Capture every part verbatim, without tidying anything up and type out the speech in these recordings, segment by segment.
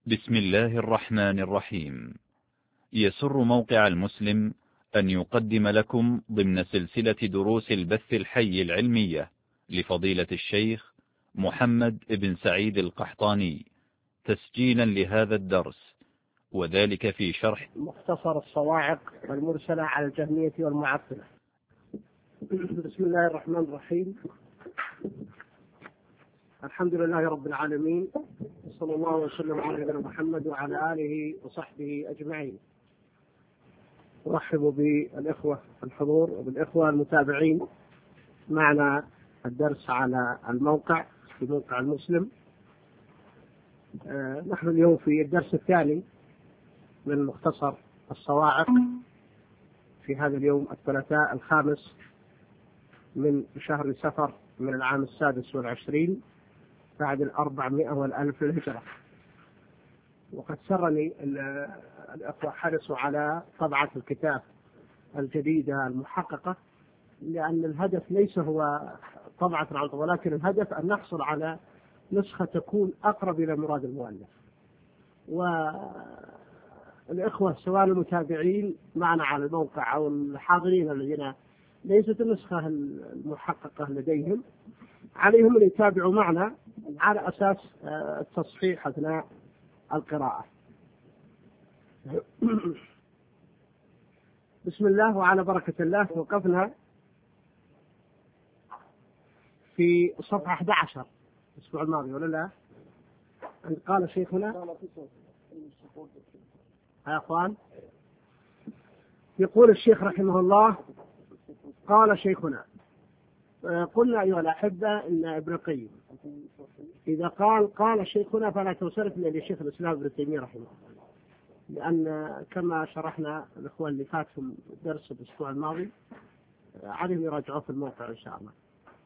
بسم الله الرحمن الرحيم. يسر موقع المسلم أن يقدم لكم ضمن سلسلة دروس البث الحي العلمية لفضيلة الشيخ محمد بن سعيد القحطاني تسجيلا لهذا الدرس، وذلك في شرح مختصر الصواعق المرسلة على الجهمية والمعطلة. بسم الله الرحمن الرحيم. الحمد لله رب العالمين، صلى الله وسلم على نبينا محمد وعلى آله وصحبه أجمعين. أرحب بالإخوة الحضور وبالإخوة المتابعين معنا الدرس على الموقع في موقع المسلم. آه نحن اليوم في الدرس الثاني من مختصر الصواعق في هذا اليوم الثلاثاء الخامس من شهر سفر من العام السادس والعشرين بعد الأربعمائة والألف للهجرة. وقد سرني الأخوة حرصوا على طبعة الكتاب الجديدة المحققة، لأن الهدف ليس هو طبعة العرض، ولكن الهدف أن نحصل على نسخة تكون أقرب إلى مراد المؤلف. والإخوة سواء المتابعين معنا على الموقع أو الحاضرين الذين ليست النسخة المحققة لديهم، عليهم أن يتابعوا معنا على أساس التصحيح أثناء القراءة. بسم الله وعلى بركة الله. وقفنا في صفحة أحد عشر الأسبوع الماضي ولا لا؟ أن قال شيخنا يا أخوان، يقول الشيخ رحمه الله: قال شيخنا. قلنا أيها الأحبة إن ابن القيم إذا قال قال شيخنا فلا توصلت إلى شيخ الإسلام ابن تيمية رحمه الله، لأن كما شرحنا الإخوان اللي فات في الدرس الأسبوع الماضي عليهم يراجعوه في الموقع إن شاء الله.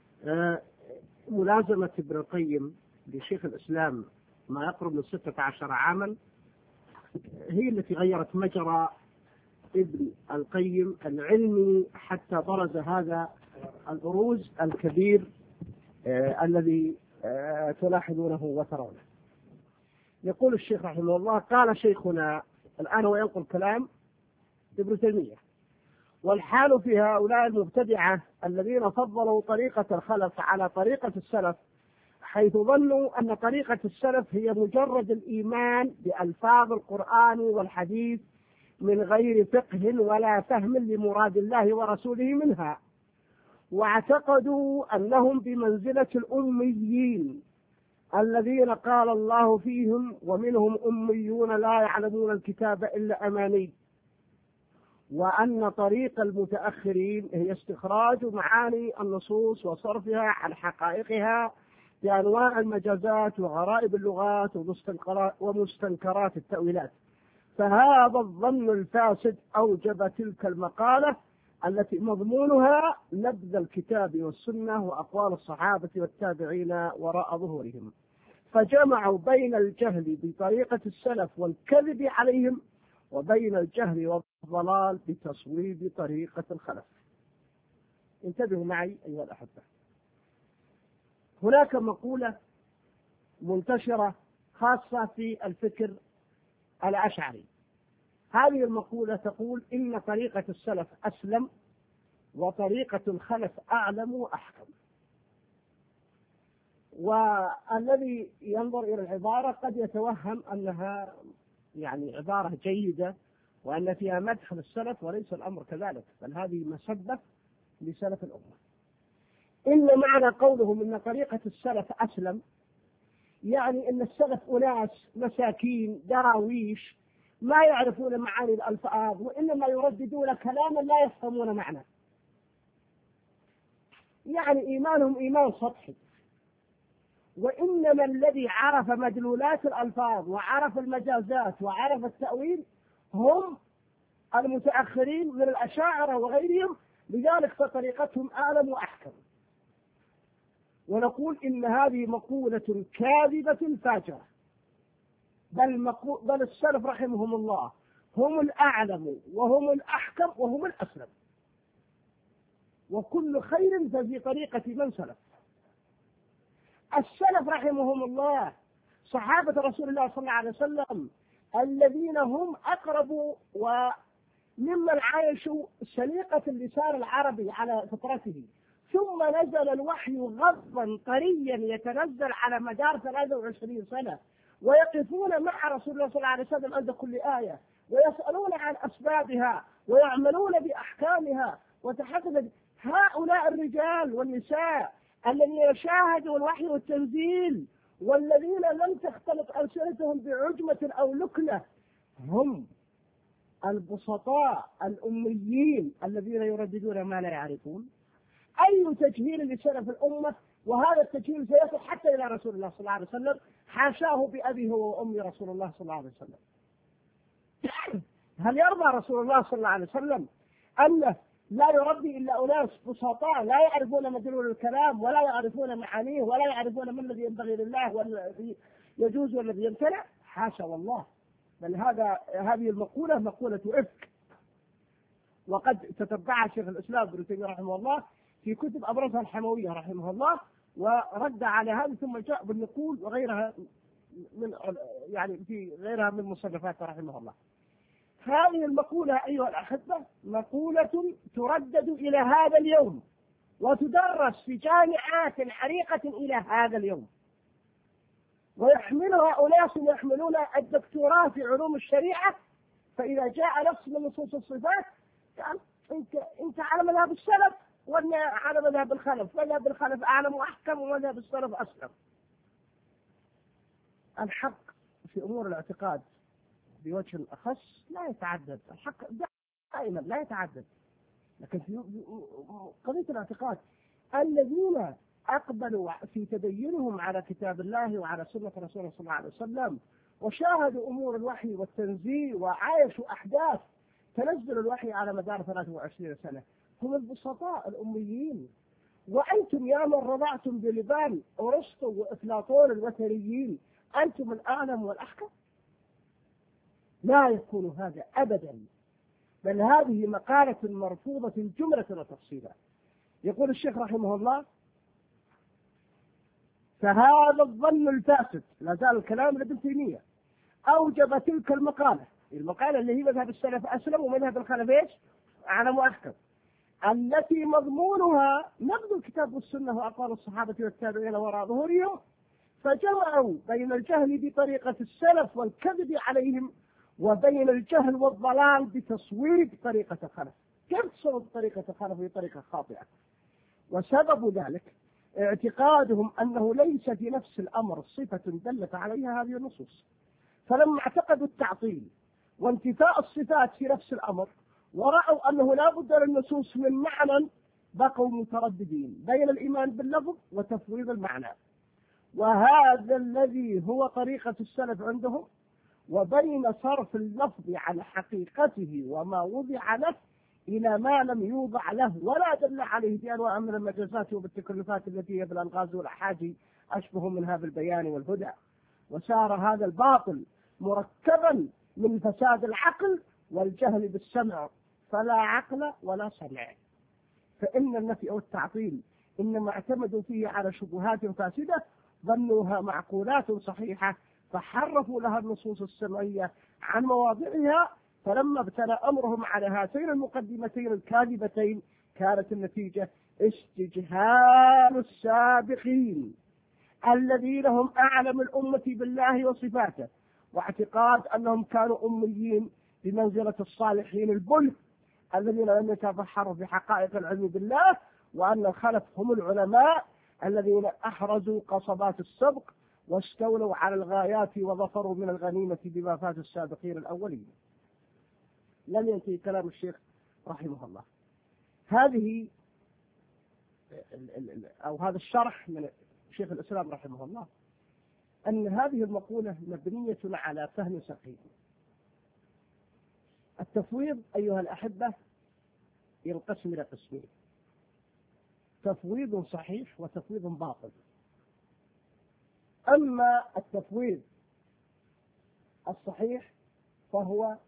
ملازمة ابن القيم لشيخ الإسلام ما يقرب من ستة عشر عاما هي التي غيرت مجرى ابن القيم العلمي حتى برز هذا البروز الكبير آه الذي آه تلاحظونه وترونه. يقول الشيخ رحمه الله: قال شيخنا. الآن هو ينقل كلام ابن تيمية، والحال في هؤلاء المبتدعة الذين فضلوا طريقة الخلف على طريقة السلف، حيث ظنوا أن طريقة السلف هي مجرد الإيمان بألفاظ القرآن والحديث من غير فقه ولا فهم لمراد الله ورسوله منها، واعتقدوا أنهم بمنزلة الأميين الذين قال الله فيهم: ومنهم أميون لا يعلمون الكتاب إلا أماني، وأن طريق المتأخرين هي استخراج معاني النصوص وصرفها عن حقائقها بأنواع المجازات وغرائب اللغات ومستنكرات التأويلات. فهذا الظن الفاسد أوجب تلك المقالة التي مضمونها نبذ الكتاب والسنة وأقوال الصحابة والتابعين وراء ظهورهم، فجمعوا بين الجهل بطريقة السلف والكذب عليهم وبين الجهل والضلال بتصويب طريقة الخلف. انتبهوا معي أيها الأحبة، هناك مقولة منتشرة خاصة في الفكر الأشعري. هذه المقولة تقول إن طريقة السلف أسلم وطريقة الخلف أعلم وأحكم. والذي ينظر إلى العبارة قد يتوهم أنها يعني عبارة جيدة وأن فيها مدح للسلف، وليس الأمر كذلك، بل هذه مسبة لسلف الأمة. إن معنى قولهم إن طريقة السلف أسلم يعني أن السلف أناس مساكين دراويش ما يعرفون معاني الألفاظ، وإنما يرددون كلاما لا يفهمون معناه، يعني إيمانهم إيمان سطحي. وإنما الذي عرف مدلولات الألفاظ وعرف المجازات وعرف التأويل هم المتأخرين من الأشاعرة وغيرهم، لذلك فطريقتهم أعلم وأحكم. ونقول إن هذه مقولة كاذبة فاجرة، بل, مقو... بل السلف رحمهم الله هم الأعلم وهم الأحكم وهم الأسلم، وكل خير ففي طريقة من سلف. السلف رحمهم الله صحابة رسول الله صلى الله عليه وسلم الذين هم أقرب وممن عايشوا سليقة اللسان العربي على فطرته، ثم نزل الوحي غضا طريا يتنزل على مدار ثلاثة وعشرين سنة، ويقفون مع رسول الله صلى الله عليه وسلم عند كل آية، ويسألون عن أسبابها ويعملون بأحكامها وتحدث. هؤلاء الرجال والنساء الذين شاهدوا الوحي والتنزيل والذين لم تختلط ألسنتهم بعجمة أو لكنة هم البسطاء الأميين الذين يرددون ما لا يعرفون. أي تجهيل لسلف الأمة، وهذا التجهيل سيصل حتى إلى رسول الله صلى الله عليه وسلم، حاشاه بأبي هو وأمي رسول الله صلى الله عليه وسلم. هل يرضى رسول الله صلى الله عليه وسلم أنه لا يربي إلا أناس بسطاء لا يعرفون مدلول الكلام ولا يعرفون معانيه ولا يعرفون ما الذي ينبغي لله والذي يجوز والذي يمتنع؟ حاشا والله، بل هذا هذه المقولة مقولة إفك، وقد تتبعها شيخ الإسلام ابن تيمية رحمه الله في كتب أبرزها الحموية رحمه الله، ورد على هذا ثم جاء بالنقول وغيرها من يعني في غيرها من مصنفاته رحمه الله. هذه المقولة أيها الأحبة مقولة تردد إلى هذا اليوم وتدرس في جامعات عريقة إلى هذا اليوم، ويحملها أناس يحملون الدكتوراه في علوم الشريعة، فإذا جاء نص من نصوص الصفات قال أنت أنت على مذهب السلف ولا على مذهب الخلف؟ مذهب الخلف أعلم وأحكم ومذهب السلف أسلم. الحق في أمور الاعتقاد بوجه أخص لا يتعدد، الحق دائما لا يتعدد، لكن في قضية الاعتقاد الذين أقبلوا في تدينهم على كتاب الله وعلى سنة رسوله صلى الله عليه وسلم وشاهدوا أمور الوحي والتنزيل وعايشوا أحداث تنزل الوحي على مدار ثلاثة وعشرين سنة هم البسطاء الأميين. وأنتم يا من رضعتم بلبان أرسطو وأفلاطون الوثنيين أنتم الأعلم والأحكم؟ لا يكون هذا أبدا، بل هذه مقالة مرفوضة جملة وتفصيلا. يقول الشيخ رحمه الله: فهذا الظن الفاسد، لا زال الكلام لابن تيمية، أوجب تلك المقالة، المقالة اللي هي مذهب السلف أسلم ومذهب الخلف إيش؟ أعلم وأحكم، التي مضمونها نقد الكتاب والسنة وأقوال الصحابة والتابعين وراء ظهورهم، فجمعوا بين الجهل بطريقة السلف والكذب عليهم وبين الجهل والضلال بتصوير طريقة الخلف. كيف تصور طريقة الخلف هي طريقة خاطئة؟ وسبب ذلك اعتقادهم أنه ليس في نفس الأمر صفة دلت عليها هذه النصوص، فلما اعتقدوا التعطيل وانتفاء الصفات في نفس الأمر ورأوا أنه لا بد للنصوص من معنى، بقوا مترددين بين الإيمان باللفظ وتفويض المعنى، وهذا الذي هو طريقة السلف عندهم، وبين صرف اللفظ عن حقيقته وما وضع له إلى ما لم يوضع له ولا دل عليه بأنواع من المجازات وبالتكلفات التي هي بالألغاز والأحاجي أشبه منها بالبيان والهدى. وسار هذا الباطل مركبا من فساد العقل والجهل بالسمع، فلا عقل ولا سمع. فإن النفي أو التعطيل إنما اعتمدوا فيه على شبهات فاسدة ظنوها معقولات صحيحة، فحرفوا لها النصوص السمعية عن مواضعها، فلما ابتلى أمرهم على هاتين المقدمتين الكاذبتين كانت النتيجة استجهال السابقين الذين هم أعلم الأمة بالله وصفاته، واعتقاد أنهم كانوا أميين بمنزلة الصالحين البلد الذين لم يتفحروا في حقائق العلم بالله، وأن الخلف هم العلماء الذين أحرزوا قصبات السبق واستولوا على الغايات وظفروا من الغنيمة بما فات السابقين الأولين. لم ينتهي كلام الشيخ رحمه الله. هذه أو هذا الشرح من شيخ الإسلام رحمه الله أن هذه المقولة مبنية على فهم سقيم. التفويض أيها الأحبة ينقسم إلى قسمين: تفويض صحيح وتفويض باطل. أما التفويض الصحيح فهو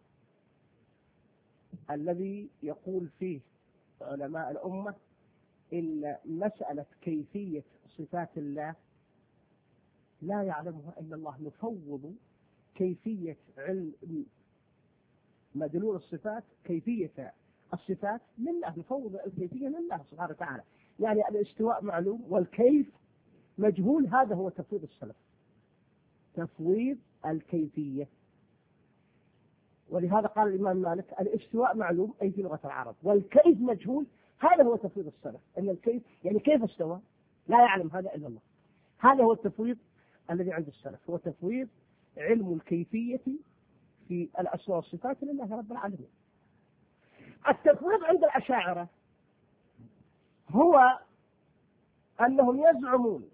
الذي يقول فيه علماء الأمة إن مسألة كيفية صفات الله لا يعلمها إلا الله. نفوض كيفية علم مدلول الصفات، كيفية الصفات لله، نفوض الكيفية لله سبحانه وتعالى. يعني الاستواء معلوم والكيف مجهول، هذا هو تفويض السلف، تفويض الكيفية. ولهذا قال الإمام مالك الاستواء معلوم أي في لغة العرب، والكيف مجهول، هذا هو تفويض السلف. أن الكيف يعني كيف استوى لا يعلم هذا إلا الله. هذا هو التفويض الذي عند السلف، هو تفويض علم الكيفية في الأسماء والصفات لله رب العالمين. التفويض عند الأشاعرة هو أنهم يزعمون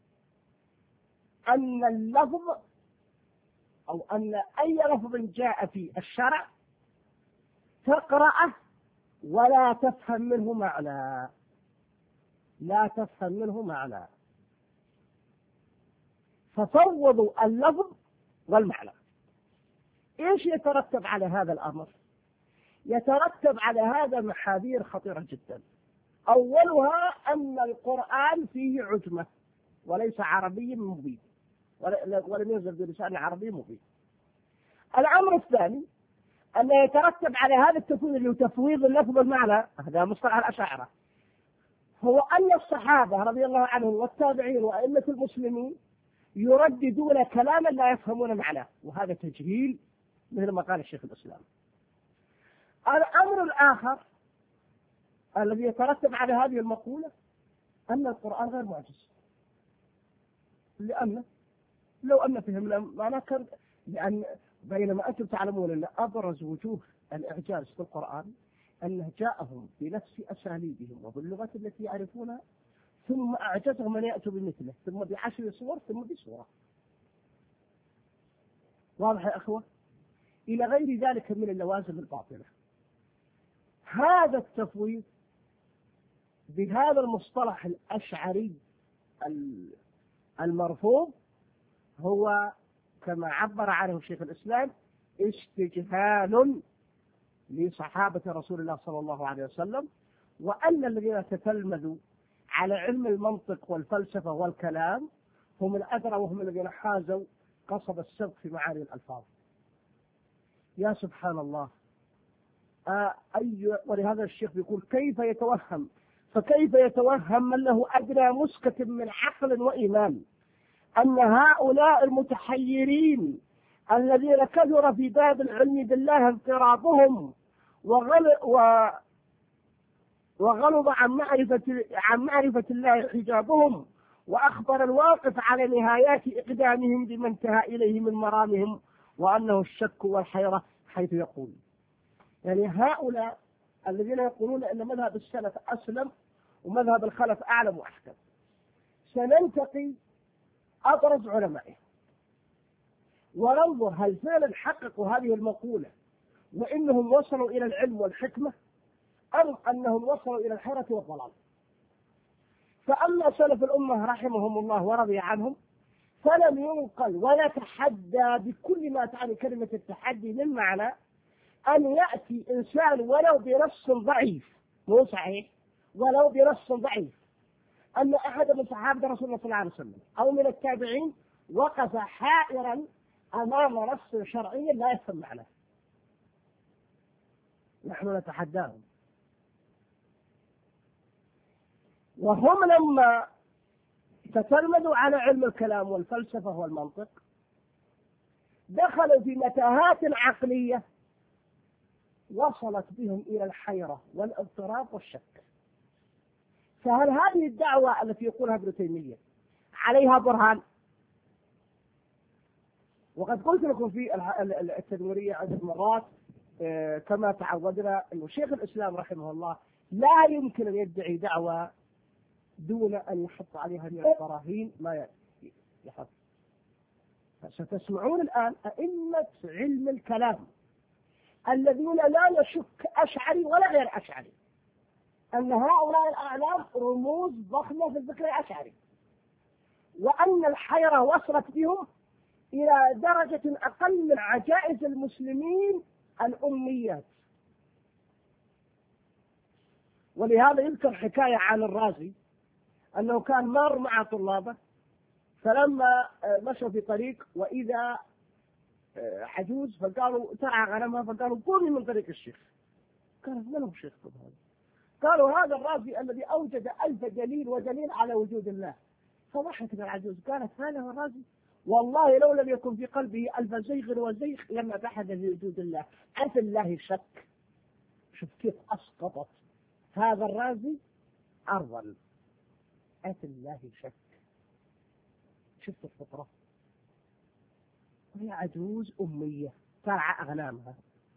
أن اللفظ أو أن أي لفظ جاء في الشرع تقرأه ولا تفهم منه معنى، لا تفهم منه معنى، ففوضوا اللفظ والمعنى. إيش يترتب على هذا الأمر؟ يترتب على هذا محاذير خطيرة جدا. أولها أن القرآن فيه عجمة وليس عربي مبين، ولم ينزل بلسان عربي مبين. الأمر الثاني أن يترتب على هذا التفويض اللي هو تفويض اللفظ والمعنى، هذا مصطلح الأشاعرة، هو أن الصحابة رضي الله عنهم والتابعين وأئمة المسلمين يرددون كلاما لا يفهمون معناه، وهذا تجهيل مثل ما قال الشيخ الإسلام. الأمر الآخر الذي يترتب على هذه المقولة أن القرآن غير معجز، لأن لو أن فهمنا معناه كان، لأن بينما أنتم تعلمون أن أبرز وجوه الإعجاز في القرآن أنه جاءهم بنفس أساليبهم وباللغة التي يعرفونها، ثم أعجزهم أن يأتوا بمثله، ثم بعشر صور، ثم بصورة. واضح يا أخوة؟ إلى غير ذلك من اللوازم الباطلة. هذا التفويض بهذا المصطلح الأشعري المرفوض هو كما عبر عنه شيخ الإسلام استجهال لصحابة رسول الله صلى الله عليه وسلم، وأن الذين تتلمذوا على علم المنطق والفلسفة والكلام هم الأدرى وهم الذين حازوا قصب السبق في معاني الألفاظ. يا سبحان الله. آه أي ولهذا الشيخ يقول كيف يتوهم فكيف يتوهم من له أدنى مسكة من عقل وإيمان أن هؤلاء المتحيرين الذين كثر في باب العلم بالله اضطرابهم وغلظ عن معرفة عن معرفة الله حجابهم، وأخبر الواقف على نهايات إقدامهم بما انتهى إليه من مرامهم، وأنه الشك والحيرة، حيث يقول يعني هؤلاء الذين يقولون أن مذهب السلف أسلم ومذهب الخلف أعلم وأحكم، سننتقي أبرز علمائه وننظر هل فعلا حققوا هذه المقولة وإنهم وصلوا إلى العلم والحكمة، أم أنهم وصلوا إلى الحيرة والضلال. فأما سلف الأمة رحمهم الله ورضي عنهم فلم ينقل ولا تحدى بكل ما تعني كلمة التحدي من معنى أن يأتي إنسان ولو بنص ضعيف، مو صحيح، ولو بنص ضعيف، أن أحد من صحابة رسول الله صلى الله عليه وسلم أو من التابعين وقف حائرا أمام نص شرعي لا يفهم معناه، نحن نتحداهم. وهم لما تتلمذوا على علم الكلام والفلسفة والمنطق دخلوا في متاهات عقلية وصلت بهم إلى الحيرة والاضطراب والشك. فهل هذه الدعوة التي يقولها ابن تيمية عليها برهان؟ وقد قلت لكم في التدمرية عدة مرات كما تعودنا أن شيخ الإسلام رحمه الله لا يمكن أن يدعي دعوة دون أن يحط عليها من البراهين ما يحط. ستسمعون الآن أئمة علم الكلام الذين لا يشك أشعري ولا غير أشعري أن هؤلاء الأعلام رموز ضخمة في الذكر الأشعري، وأن الحيرة وصلت بهم إلى درجة أقل من عجائز المسلمين الأميات. ولهذا يذكر حكاية عن الرازي أنه كان مار مع طلابه فلما مشوا في طريق وإذا عجوز فقالوا ترعى غنمها، فقالوا قومي من طريق الشيخ. قالت من هو شيخكم هذا؟ قالوا هذا الرازي الذي أوجد ألف دليل ودليل على وجود الله. فضحكت العجوز قالت هذا هو الرازي؟ والله لو لم يكن في قلبه ألف زيغ وزيغ لما بحث في وجود الله. أفي الله شك. شوف كيف أسقطت هذا الرازي أرضا. أفي الله شك. شفت الفطرة؟ وهي عجوز أمية ترعى أغنامها.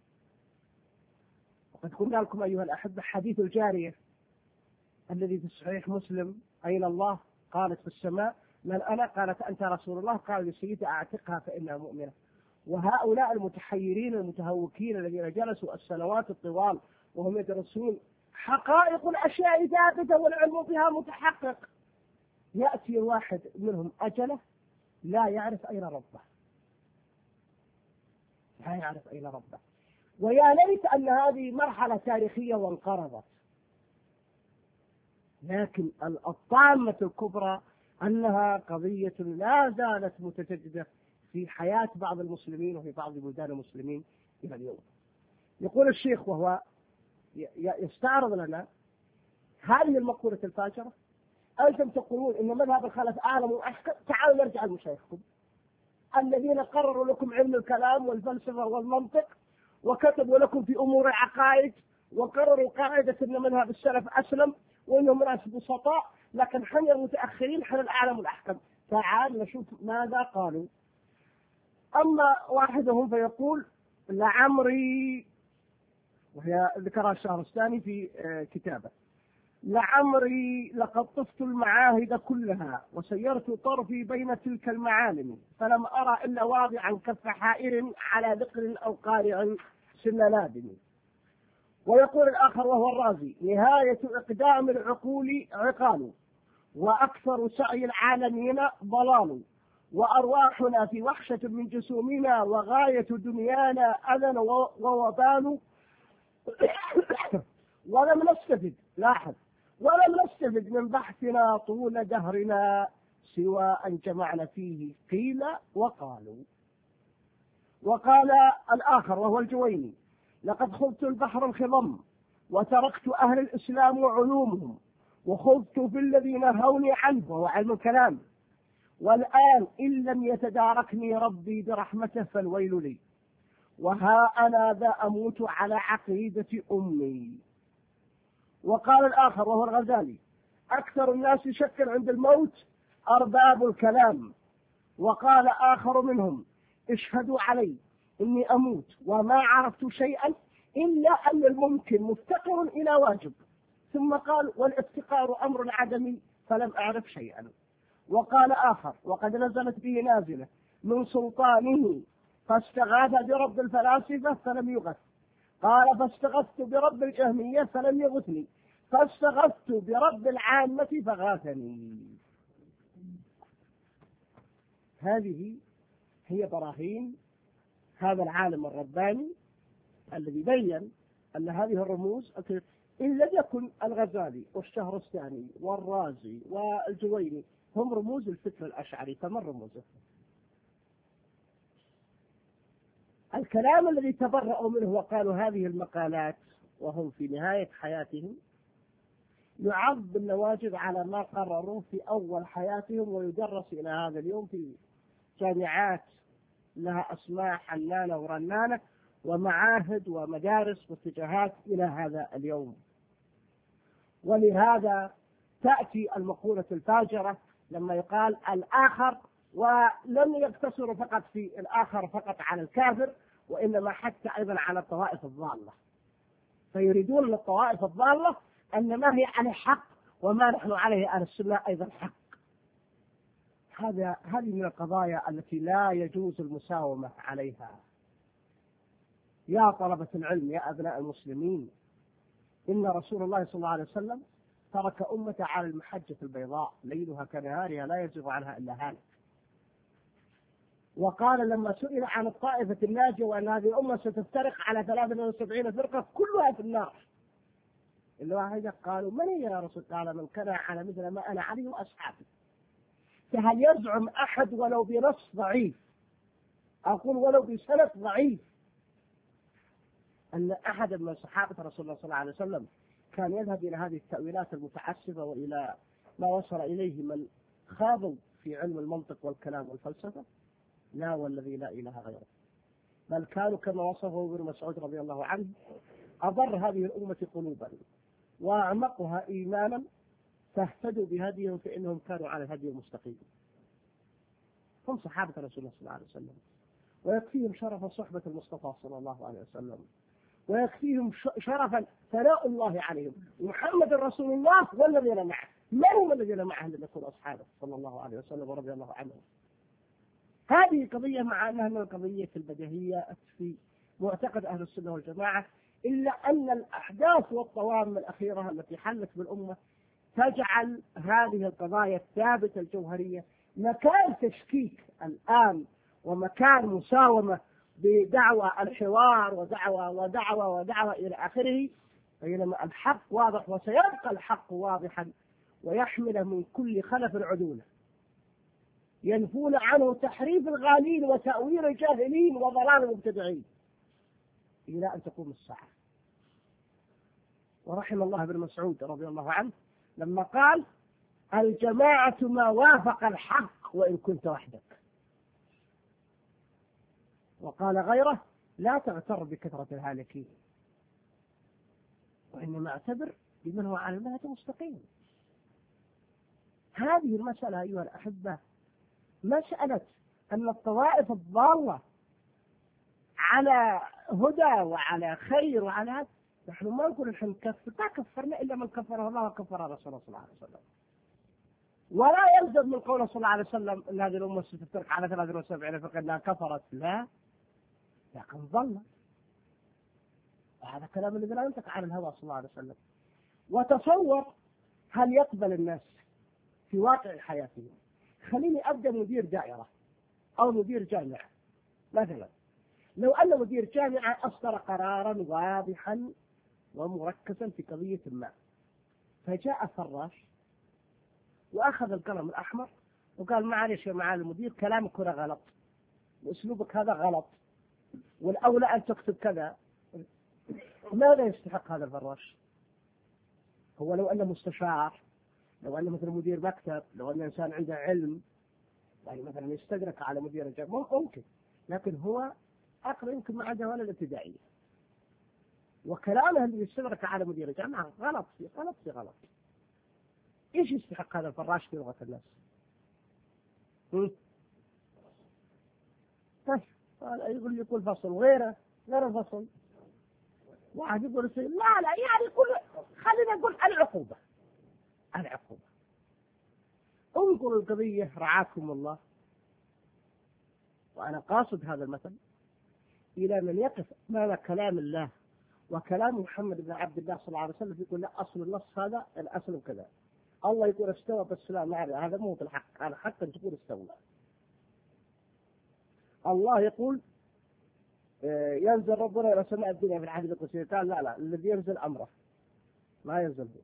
وقد قلنا لكم أيها الأحبة حديث الجارية الذي في صحيح مسلم أين الله؟ قالت في السماء. من أنا؟ قالت أنت رسول الله. قال لسيدي أعتقها فإنها مؤمنة. وهؤلاء المتحيرين المتهوكين الذين جلسوا السنوات الطوال وهم يدرسون حقائق الأشياء ثابتة والعلم بها متحقق، يأتي واحد منهم أجله لا يعرف أين ربه، لا يعرف أين ربه. ويا ليت أن هذه مرحلة تاريخية وانقرضت. لكن الطامة الكبرى أنها قضية لا زالت متجددة في حياة بعض المسلمين وفي بعض بلدان المسلمين إلى اليوم. يقول الشيخ وهو يستعرض لنا هذه المقولة الفاجرة: أنتم تقولون إن مذهب الخلف أعلم وأحكم. تعالوا نرجع لمشايخكم الذين قرروا لكم علم الكلام والفلسفة والمنطق وكتبوا لكم في أمور العقائد وقرروا قاعدة أن مذهب السلف أسلم وإنهم ناس بسطاء، لكن حنا المتأخرين حنا الأعلم والأحكم. تعال نشوف ماذا قالوا. أما واحدهم فيقول لعمري، وهي ذكرها الشهرستاني في كتابه: لعمري لقد طفت المعاهد كلها وسيرت طرفي بين تلك المعالم فلم أرى إلا واضعا كف حائر على ذقر أو قارع سن لادم. ويقول الآخر وهو الرازي: نهاية إقدام العقول عقال وأكثر سعي العالمين ضلال وأرواحنا في وحشة من جسومنا وغاية دنيانا أذى ووبال ولم نستفد. لاحظ: ولم نستفد من بحثنا طول دهرنا سوى أن جمعنا فيه قيل وقالوا. وقال الآخر وهو الجويني: لقد خضت البحر الخضم وتركت أهل الإسلام وعلومهم وخضت في الذي نهوني عنه وهو علم الكلام، والآن إن لم يتداركني ربي برحمته فالويل لي، وها أنا ذا أموت على عقيدة أمي. وقال الآخر وهو الغزالي: أكثر الناس شكا عند الموت أرباب الكلام. وقال آخر منهم: اشهدوا علي إني أموت وما عرفت شيئا إلا أن الممكن مفتقر إلى واجب. ثم قال: والافتقار أمر عدمي فلم أعرف شيئا. وقال آخر: وقد نزلت به نازلة من سلطانه فاستغاث برب الفلاسفة فلم يغث. قال: فاستغثت برب الجهمية فلم يغثني، فاستغثت برب العامة فغاثني. هذه هي براهين هذا العالم الرباني الذي بين أن هذه الرموز إن لم يكن الغزالي والشهرستاني والرازي والجويني هم رموز الفكر الأشعري، فمن رموزه؟ الكلام الذي تبرأوا منه وقالوا هذه المقالات وهم في نهاية حياتهم يعض بالنواجذ على ما قرروا في أول حياتهم ويدرس إلى هذا اليوم في جامعات لها أسماء حنانة ورنانة ومعاهد ومدارس واتجاهات إلى هذا اليوم. ولهذا تأتي المقولة الفاجرة لما يقال الآخر، ولم يقتصروا فقط في الآخر فقط على الكافر، وإنما حتى أيضا على الطوائف الضالة، فيريدون للطوائف الضالة أن ما هي عليه حق وما نحن عليه أهل السنة أيضا حق. هذا هذه من القضايا التي لا يجوز المساومة عليها. يا طلبة العلم يا أبناء المسلمين، إن رسول الله صلى الله عليه وسلم ترك أمة على المحجة البيضاء ليلها كنهارها لا يزيغ عنها إلا هالك. وقال لما سئل عن الطائفة الناجية وأن هذه الأمة ستفترق على ثلاثة وسبعين فرقة كلها في النار إلا واحدة، قالوا من هي يا رسول؟ قال من كان على مثل ما أنا عليه وأصحابي. فهل يزعم أحد ولو بنص ضعيف، أقول ولو بسند ضعيف، أن أحد من صحابة رسول الله صلى الله عليه وسلم كان يذهب إلى هذه التأويلات المتعسفة وإلى ما وصل إليه من خاضوا في علم المنطق والكلام والفلسفة؟ لا والذي لا إله غيره، بل كانوا كما وصفه ابن مسعود رضي الله عنه أضر هذه الأمة قلوبا وأعمقها إيمانا، فاهتدوا بهديهم فإنهم كانوا على الهدي المستقيم. هم صحابة رسول الله صلى الله عليه وسلم، ويكفيهم شرف صحبة المصطفى صلى الله عليه وسلم، ويكفيهم شرفا ثناء الله عليهم. محمد رسول الله والذين معه، من هم الذين معه لم يكونوا أصحابه صلى الله عليه وسلم ورضي الله عنهم. هذه قضية مع أنها من القضية البديهية في معتقد أهل السنة والجماعة، إلا أن الأحداث والطوام الأخيرة التي حلت بالأمة تجعل هذه القضايا الثابتة الجوهرية مكان تشكيك الآن ومكان مساومة بدعوى الحوار ودعوى ودعوى ودعوى إلى آخره، بينما الحق واضح وسيبقى الحق واضحا ويحمل من كل خلف عدوله، ينفون عنه تحريف الغالين وتأويل الجاهلين وضلال المبتدعين إلى أن تقوم الساعة. ورحم الله ابن مسعود رضي الله عنه لما قال: الجماعة ما وافق الحق وإن كنت وحدك. وقال غيره: لا تغتر بكثرة الهالكين، وإنما اعتبر بمن هو على المنهج المستقيم. هذه المسألة أيها الأحبة مسألة أن الطوائف الضالة على هدى وعلى خير وعلى هذا، نحن ما نقول نحن نكفر، ما كفرنا إلا من كفره الله وكفر رسول الله صلى الله عليه وسلم. ولا يلزم من قوله صلى الله عليه وسلم أن هذه الأمة ستفترق على ثلاثة وسبعين فرقة أنها كفرت، لا، لكن ظل. وهذا كلام الذي لا ينطق عن الهوى صلى الله عليه وسلم. وتصور هل يقبل الناس في واقع حياتهم. خليني أبدأ مدير دائرة أو مدير جامعة مثلا. لو أن مدير جامعة أصدر قرارا واضحا ومركزا في قضية ما، فجاء فراش وأخذ القلم الأحمر وقال: معلش يا معالي المدير، كلامك هنا غلط وأسلوبك هذا غلط والأولى أن تكتب كذا. ماذا يستحق هذا الفراش؟ هو لو أنه مستشار، لو أنه مثل مدير مكتب، لو أنه إنسان عنده علم، يعني مثلا يستدرك على مدير الجامعة ممكن، لكن هو أقرأ يمكن ما عنده ولا الابتدائية، وكلامه اللي يستدرك على مدير الجامعة غلط في غلط في غلط. إيش يستحق هذا الفراش في لغة الناس؟ طيب يقول يقول فصل غيره غير الفصل، واحد يقول لا لا يعني يقول خلينا نقول العقوبة العقوبة. انظروا القضية رعاكم الله، وأنا قاصد هذا المثل إلى من يقف أمام كلام الله وكلام محمد بن عبد الله صلى الله عليه وسلم يقول لا، أصل النص هذا الأصل كذا. الله يقول استوى بس لا نعرف هذا مو في الحق، أنا حتى تقول استوى. الله يقول ينزل ربنا إلى سماء الدنيا في العهد القدسي، قال لا لا الذي ينزل أمره ما ينزل به.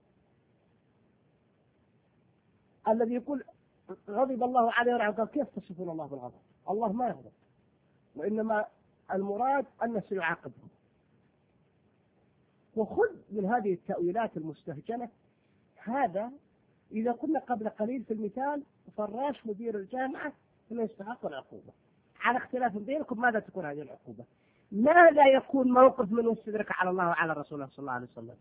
الذي يقول غضب الله عليه ورعاه، قال كيف تصفون الله بالغضب؟ الله ما يغضب، وإنما المراد أن سيعاقبهم. وخذ من هذه التأويلات المستهجنة هذا. إذا قلنا قبل قليل في المثال فراش مدير الجامعة لا يستحق العقوبة، على اختلاف بينكم ماذا تكون هذه العقوبة؟ ماذا يكون موقف من يستدرك على الله وعلى رسوله صلى الله عليه وسلم؟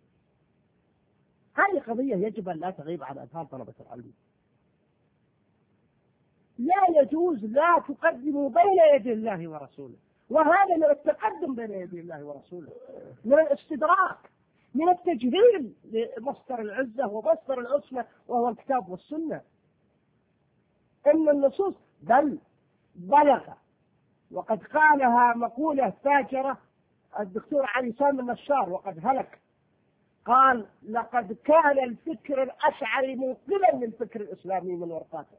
هذه قضية يجب أن لا تغيب عن أذهان طلبة العلم. لا يجوز، لا تقدموا بين يدي الله ورسوله، وهذا من التقدم بين يدي الله ورسوله، من الاستدراك، من التجهيل لمصدر العزة ومصدر العصمة وهو الكتاب والسنة. إن النصوص بل بلغ، وقد قالها مقولة فاجرة الدكتور علي سامي النشار وقد هلك، قال: لقد كان الفكر الأشعري منقلا للفكر الإسلامي من ورقاته.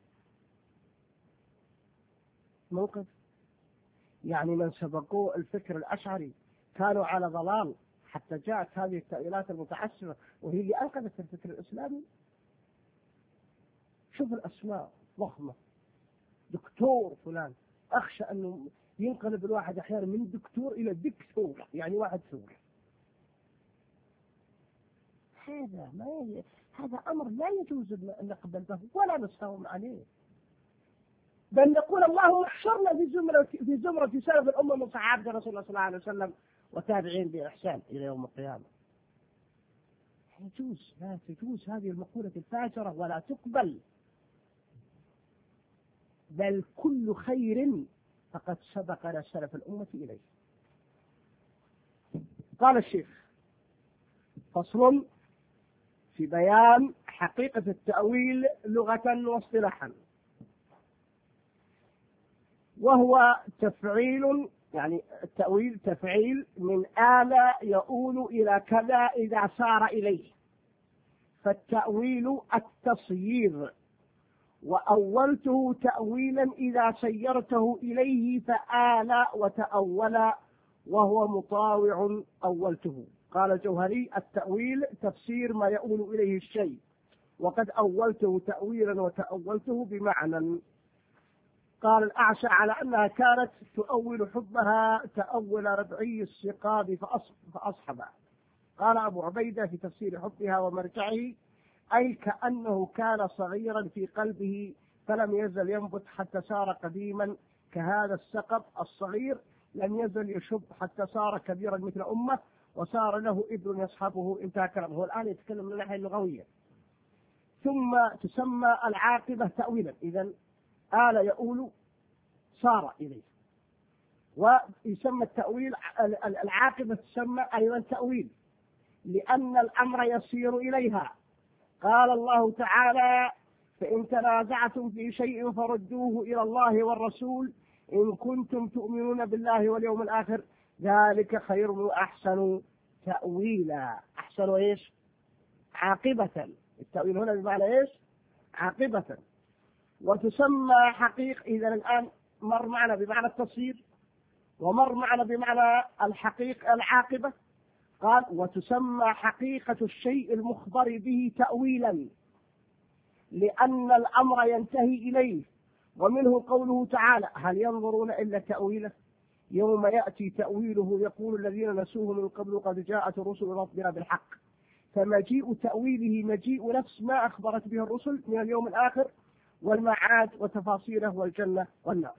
موقف يعني من سبقوا الفكر الأشعري كانوا على ضلال حتى جاءت هذه التأويلات المتعسفة وهي اللي أنقذت الفكر الإسلامي. شوف الأسماء ضخمة، دكتور فلان، أخشى أنه ينقلب الواحد أحيانا من دكتور إلى دكتور، يعني واحد ثور. هذا ما ي... هذا أمر لا يجوز أن نقبل به ولا نستوم عليه، بل نقول اللهم احشرنا في زمرة في زمرة سلف الأمة من صحابة رسول الله صلى الله عليه وسلم وتابعين بإحسان إلى يوم القيامة. يجوز، لا تجوز هذه المقولة الفاجرة ولا تقبل، بل كل خير فقد سبقنا سلف الأمة إليه. قال الشيخ: فصل في بيان حقيقة التأويل لغة واصطلاحا، وهو تفعيل، يعني التأويل تفعيل من آل يؤول إلى كذا إذا سار إليه، فالتأويل التصيير، وأولته تأويلا إذا سيرته إليه فآل وتأول وهو مطاوع أولته. قال الجوهري: التأويل تفسير ما يؤول إليه الشيء، وقد أولته تأويلا وتأولته بمعنى. قال الأعشى: على أنها كانت تؤول حبها تأول ربعي السقاب فأصحبه. قال أبو عبيدة في تفسير حبها ومرجعه: أي كأنه كان صغيرا في قلبه فلم يزل ينبت حتى صار قديما، كهذا السقب الصغير لم يزل يشب حتى صار كبيرا مثل أمه وصار له ابن يصحبه. انتهى كلامه. هو الآن يتكلم من الناحية اللغوية. ثم تسمى العاقبة تأويلا، إذن آل يؤول صار إليه، ويسمى التأويل العاقبة تسمى أيضا تأويل لأن الأمر يسير إليها. قال الله تعالى: فإن تنازعتم في شيء فردوه إلى الله والرسول إن كنتم تؤمنون بالله واليوم الآخر ذلك خير وأحسن تأويلا. أحسن إيش؟ عاقبة. التأويل هنا بمعنى إيش؟ عاقبة. وتسمى حقيقة، إذا الآن مر معنا بمعنى التصير ومر معنا بمعنى الحقيقة العاقبة. قال: وتسمى حقيقة الشيء المخبر به تأويلا لأن الأمر ينتهي إليه. ومنه قوله تعالى: هل ينظرون إلا تأويله يوم يأتي تأويله يقول الذين نسوه من قبل قد جاءت رسل ربنا بالحق. فمجيء تأويله مجيء نفس ما أخبرت به الرسل من اليوم الآخر والمعاد وتفاصيله والجنة والنار.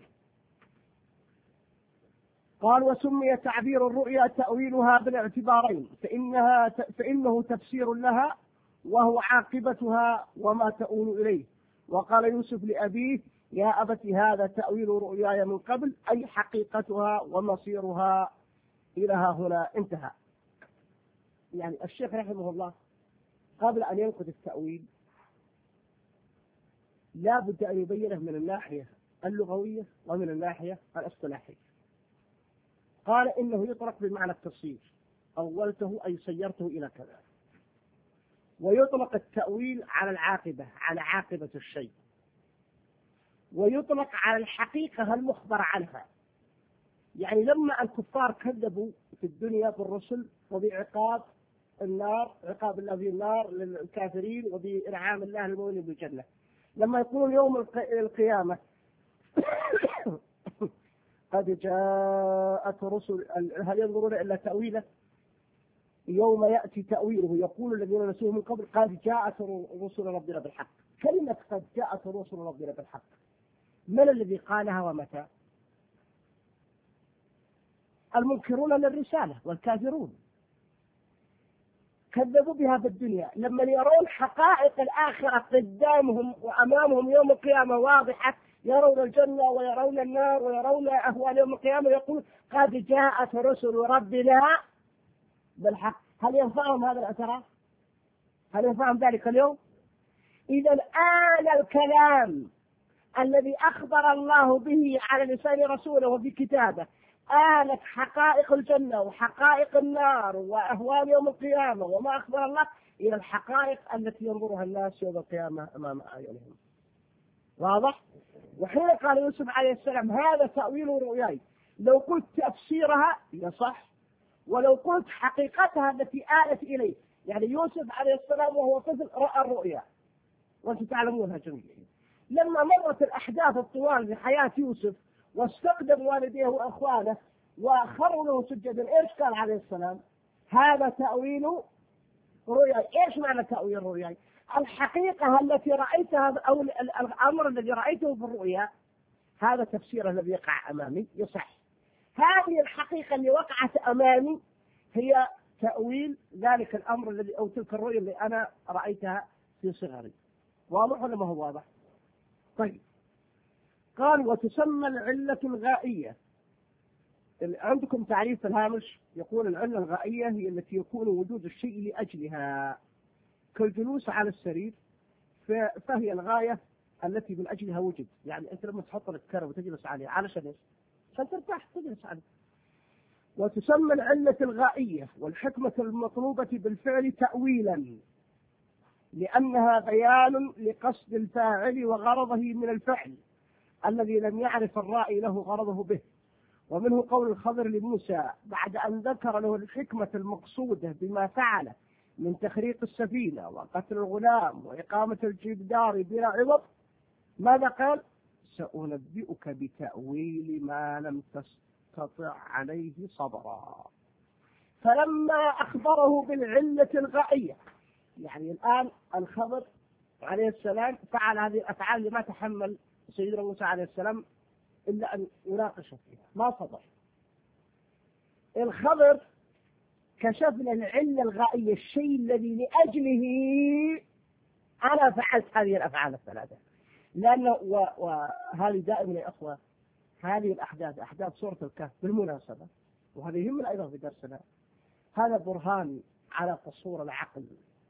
قال: وسمي تعبير الرؤيا تأويلها بالاعتبارين، فإنها فإنه تفسير لها وهو عاقبتها وما تؤول إليه. وقال يوسف لأبيه: يا أبت هذا تأويل رؤياي من قبل، أي حقيقتها ومصيرها إلى ها هنا. انتهى. يعني الشيخ رحمه الله قبل أن ينقد التأويل لا بد أن يبينه من الناحية اللغوية ومن الناحية الاصطلاحية. قال: إنه يطلق بمعنى التصير، أولته أي سيرته إلى كذا. ويطلق التأويل على العاقبة، على عاقبة الشيء. ويطلق على الحقيقة المخبر عنها. يعني لما الكفار كذبوا في الدنيا بالرسل وبعقاب النار، عقاب الله في النار للكافرين وبإنعام الله للمؤمنين بالجنة، لما يقولون يوم القيامة قد جاءت رسل، هل ينظرون إلا تأويله يوم يأتي تأويله يقول الذين نسوه من قبل قد جاءت رسل ربنا بالحق. كلمة قد جاءت رسل ربنا بالحق من الذي قالها ومتى؟ المنكرون للرسالة والكافرون كذبوا بها في الدنيا. لما يرون حقائق الآخرة قدامهم وأمامهم يوم القيامة واضحة، يرون الجنة ويرون النار ويرون أهوال يوم القيامة، يقول قد جاءت رسل ربنا بالحق. هل ينفعهم هذا الاعتراف؟ هل ينفعهم ذلك اليوم؟ إذا آل الكلام الذي أخبر الله به على لسان رسوله وفي كتابه، آلت حقائق الجنة وحقائق النار وأهوال يوم القيامة وما أخبر الله إلى الحقائق التي ينظرها الناس يوم القيامة أمام أعينهم. واضح؟ وحين قال يوسف عليه السلام هذا تأويل رؤياي، لو قلت تفسيرها يصح، ولو قلت حقيقتها التي آلت إليه، يعني يوسف عليه السلام وهو طفل رأى الرؤيا وأنتم تعلمونها جميعا. لما مرت الأحداث الطوال في حياة يوسف واستقدم والديه وأخوانه وخروا له سجدا، إيش قال عليه السلام؟ هذا تأويل رؤياي. إيش معنى تأويل رؤياي؟ الحقيقة التي رأيتها أو الأمر الذي رأيته في الرؤيا هذا تفسير الذي يقع أمامي يصح. هذه الحقيقة اللي وقعت أمامي هي تأويل ذلك الأمر الذي أو تلك الرؤيا اللي أنا رأيتها في صغري. واضح ولا ما هو واضح؟ طيب، قال وتسمى العلة الغائية. عندكم تعريف في الهامش يقول العلة الغائية هي التي يكون وجود الشيء لأجلها، كالجلوس على السرير، فهي الغاية التي من أجلها وجد. يعني أنت لما تحط لك كرة وتجلس عليه علشان إيش؟ عشان ترتاح تجلس عليه. وتسمى العلة الغائية والحكمة المطلوبة بالفعل تأويلا، لأنها بيان لقصد الفاعل وغرضه من الفعل الذي لم يعرف الرائي له غرضه به. ومنه قول الخضر لموسى بعد أن ذكر له الحكمة المقصودة بما فعله من تخريق السفينة وقتل الغلام وإقامة الجدار بلا عوض، ماذا قال؟ سأنبئك بتأويل ما لم تستطع عليه صبرا. فلما أخبره بالعلة الغائية، يعني الآن الخضر عليه السلام فعل هذه الأفعال اللي ما تحمل سيدنا موسى عليه السلام إلا أن يناقش فيها، ما صبر. الخضر كشف لنا العلة الغائية، الشيء الذي لأجله أنا فعلت هذه الأفعال الثلاثة. لأنه وهذه دائما يا أخوة هذه الأحداث أحداث سورة الكهف بالمناسبة، وهذا يهمنا أيضا في درسنا، هذا برهان على قصور العقل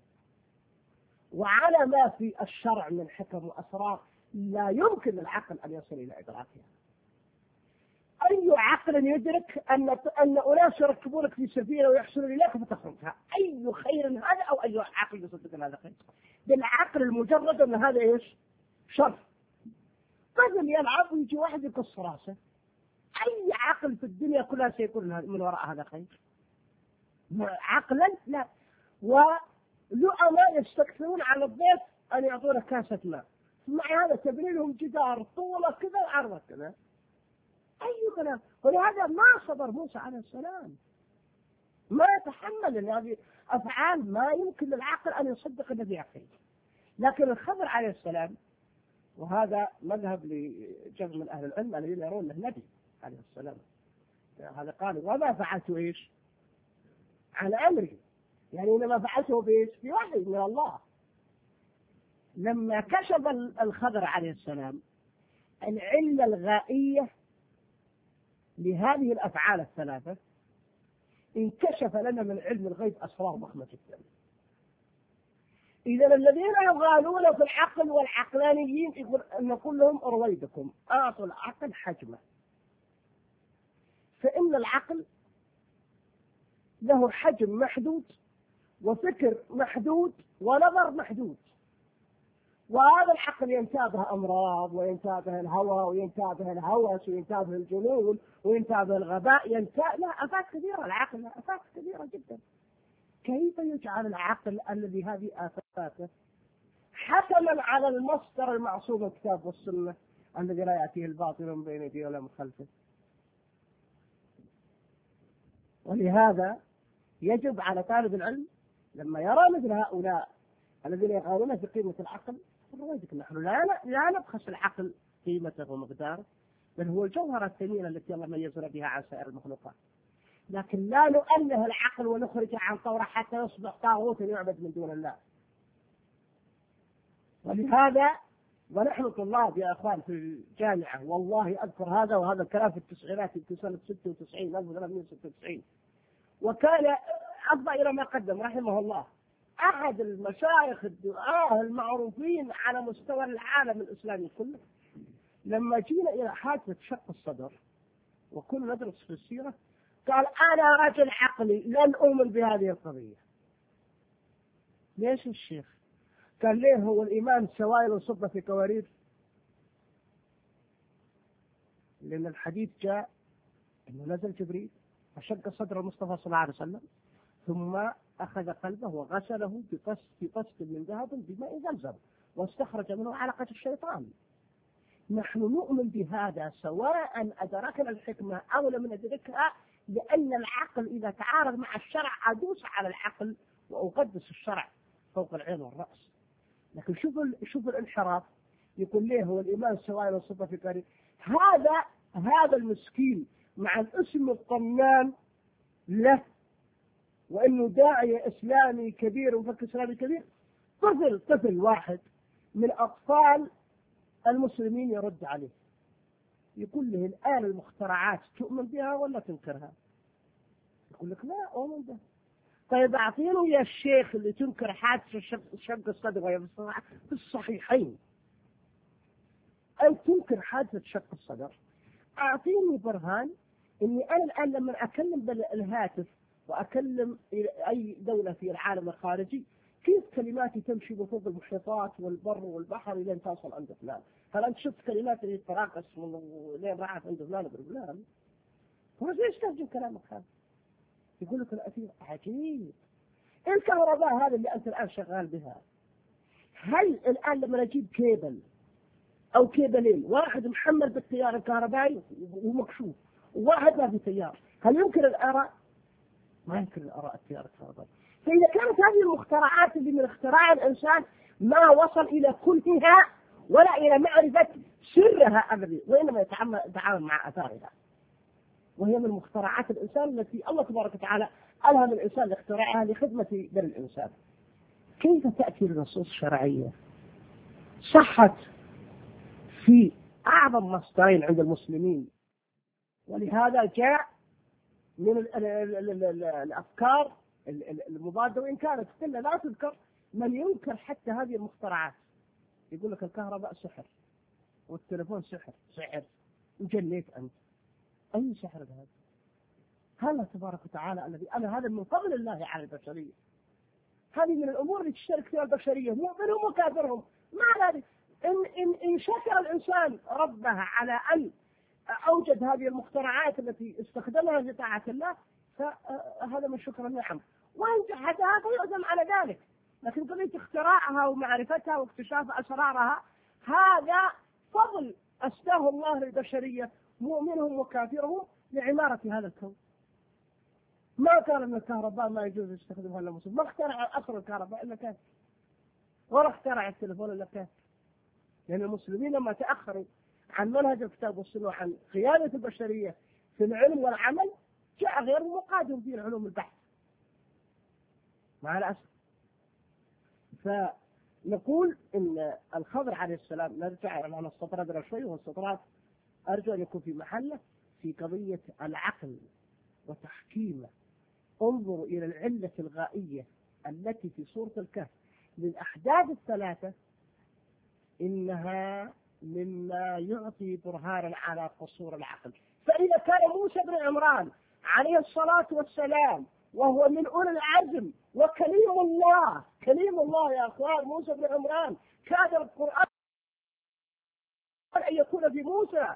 وعلى ما في الشرع من حكم وأسرار لا يمكن للعقل أن يصل إلى إدراكها. أي عقل يدرك أن أن أناس يركبونك في سفينة ويحصلون إليك فتخرجها؟ أي خير هذا؟ أو أي عقل يصدق أن هذا خير؟ بالعقل المجرد أن هذا إيش؟ شر. قبل يلعب ويجي واحد يقص راسه، أي عقل في الدنيا كلها سيكون من وراء هذا خير؟ عقلا لا. ولؤماء يستكثرون على الضيف أن يعطونه كاسة ماء، مع هذا تبني لهم جدار طوله كذا وعرضه كذا. أي كلام. ولهذا ما صبر موسى عليه السلام، ما تحمل ان هذه أفعال ما يمكن للعقل أن يصدق الذي يعقل. لكن الخضر عليه السلام، وهذا مذهب لجمع من أهل العلم الذين يرون له نبي عليه السلام، هذا قال وما فعلت إيش على أمري، يعني إنما فعلته بإيش؟ بوحي من الله. لما كشف الخضر عليه السلام العلة الغائية لهذه الأفعال الثلاثة، انكشف لنا من علم الغيب أسرار ضخمة جدا. إذا الذين يغالون في العقل والعقلانيين يقول نقول لهم أرويدكم أعطوا العقل حجمه، فإن العقل له حجم محدود وفكر محدود ونظر محدود، وهذا العقل ينتابه أمراض وينتابه الهوى وينتابه الهوس وينتابه الجنون وينتابه الغباء، ينتابه لا آفات كثيرة. العقل له آفات كثيرة جدا. كيف يجعل العقل الذي هذه آفاته حكما على المصدر المعصوم الكتاب والسنة الذي لا يأتيه الباطل من بين يديه ولا من خلفه؟ ولهذا يجب على طالب العلم لما يرى مثل هؤلاء الذين يقالون في قيمة العقل، نحن لا لا نبخس العقل قيمته ومقداره، بل هو الجوهرة الثمينة التي الله ميزنا بها عن سائر المخلوقات. لكن لا نؤله العقل ونخرجه عن طوره حتى يصبح طاغوتا يعبد من دون الله. ولهذا ونحن طلاب يا اخوان في الجامعه، والله اذكر هذا وهذا الكلام في التسعينات في سنه ستة وتسعين ألف وثلاثمائة وستة وتسعين، وكان أفضى إلى ما قدم رحمه الله أحد المشايخ الدعاة المعروفين على مستوى العالم الإسلامي كله. لما جينا إلى حادثة شق الصدر وكنا ندرس في السيرة قال أنا رجل عقلي لن أؤمن بهذه القضية. ليش الشيخ؟ قال ليه هو الإيمان سوائل وصبة في كوارير؟ لأن الحديث جاء أنه نزل جبريل فشق صدر المصطفى صلى الله عليه وسلم ثم أخذ قلبه وغسله بقسط بقسط من ذهب بماء زمزم واستخرج منه علقة الشيطان نحن نؤمن بهذا سواء أدركنا الحكمة أو لم ندركها، لأن العقل إذا تعارض مع الشرع أدوس على العقل وأقدس الشرع فوق العين والرأس. لكن شوف شوف الانحراف، يقول ليه هو الإيمان سواء والصفة في قريب. هذا هذا المسكين مع الاسم الطنان له وإنه داعية إسلامي كبير ومفكر إسلامي كبير، طفل طفل واحد من أطفال المسلمين يرد عليه يقول له الآن المخترعات تؤمن بها ولا تنكرها؟ يقول لك لا أؤمن بها. طيب أعطيني يا الشيخ اللي تنكر حادثة شق الصدر وهي في الصحيحين، أن تنكر حادثة شق الصدر، أعطيني برهان إني أنا الآن لما أكلم بالهاتف وأكلم أي دولة في العالم الخارجي كيف كلماتي تمشي بفوق المحيطات والبر والبحر لين توصل عند فلان؟ هل أنت شفت كلمات اللي تراقص لين راحت عند فلان بفلان؟ هو ليش ترجم كلامك هذا؟ يقول لك الأثير عجيب. الكهرباء هذا اللي أنت الآن شغال بها، هل الآن لما نجيب كيبل أو كيبلين، واحد محمل بالتيار الكهربائي ومكشوف وواحد ما في تيار، هل يمكن الآراء؟ ما يمكن الآراء التيار الكهربائي. فإذا كانت هذه المخترعات اللي من اختراع الإنسان ما وصل إلى كلها ولا إلى معرفة سرها أبدا، وإنما يتعامل مع أثارها، وهي من مخترعات الإنسان التي الله تبارك وتعالى ألهم الإنسان لاختراعها لخدمة بني الإنسان. كيف تأتي النصوص الشرعية صحت في أعظم مصدرين عند المسلمين، ولهذا جاء من ال ال ال ال ال الأفكار المضادة، وإن كانت كلها لا تذكر، من ينكر حتى هذه المخترعات يقول لك الكهرباء سحر والتلفون سحر سحر وجنيت أنت. أي سحر هذا؟ هذا تبارك وتعالى الذي أنا هذا من فضل الله على البشرية. هذه من الأمور اللي تشترك فيها البشرية مؤمنهم وكافرهم. ما هذه إن, إن, إن شكر الإنسان ربه على أن أوجد هذه المخترعات التي استخدمها في طاعة الله فهذا من شكر النعم، وإن جحدها فيعزم على ذلك. لكن قضية اختراعها ومعرفتها واكتشاف أسرارها هذا فضل أسداه الله للبشرية مؤمنهم وكافرهم لعمارة هذا الكون. ما كان من الكهرباء ما يجوز يستخدمها إلا مسلم، ما اخترع أصل الكهرباء إلا كافر، ولا اخترع التلفون إلا كافر. لأن المسلمين لما تأخروا عن منهج الكتاب والسنة وعن قيادة البشرية في العلم والعمل جاء غير مقادم في العلوم البحث مع الأسف. فنقول إن الخضر عليه السلام نرجع على السطرات درا شوي، والسطرات أرجو أن يكون في محله في قضية العقل وتحكيمه. انظروا إلى العلة الغائية التي في سورة الكهف للأحداث الثلاثة، إنها مما يعطي برهانا على قصور العقل. فإذا كان موسى بن عمران عليه الصلاة والسلام وهو من أولي العزم وكليم الله، كليم الله يا أخوان، موسى بن عمران كاد القرآن أن يكون في موسى.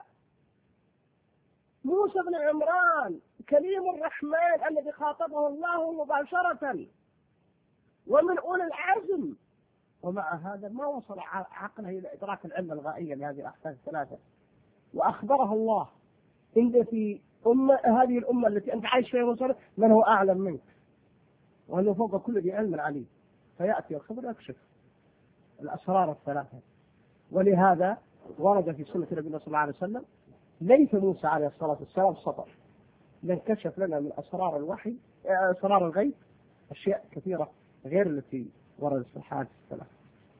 موسى بن عمران كليم الرحمن الذي خاطبه الله مباشرة ومن أولي العزم، ومع هذا ما وصل عقله إلى إدراك العلة الغائية لهذه الأحداث الثلاثة. وأخبره الله إن في أمة هذه الأمة التي أنت عايش فيها وصل من هو أعلم منك وأنه فوق كل ذي علم عليم، فيأتي الخبر يكشف الأسرار الثلاثة. ولهذا ورد في سنة النبي صلى الله عليه وسلم ليس موسى عليه الصلاة والسلام سطر، لأن كشف لنا من أسرار الوحي أسرار الغيب أشياء كثيرة غير التي وردت في الحادث الثلاثة.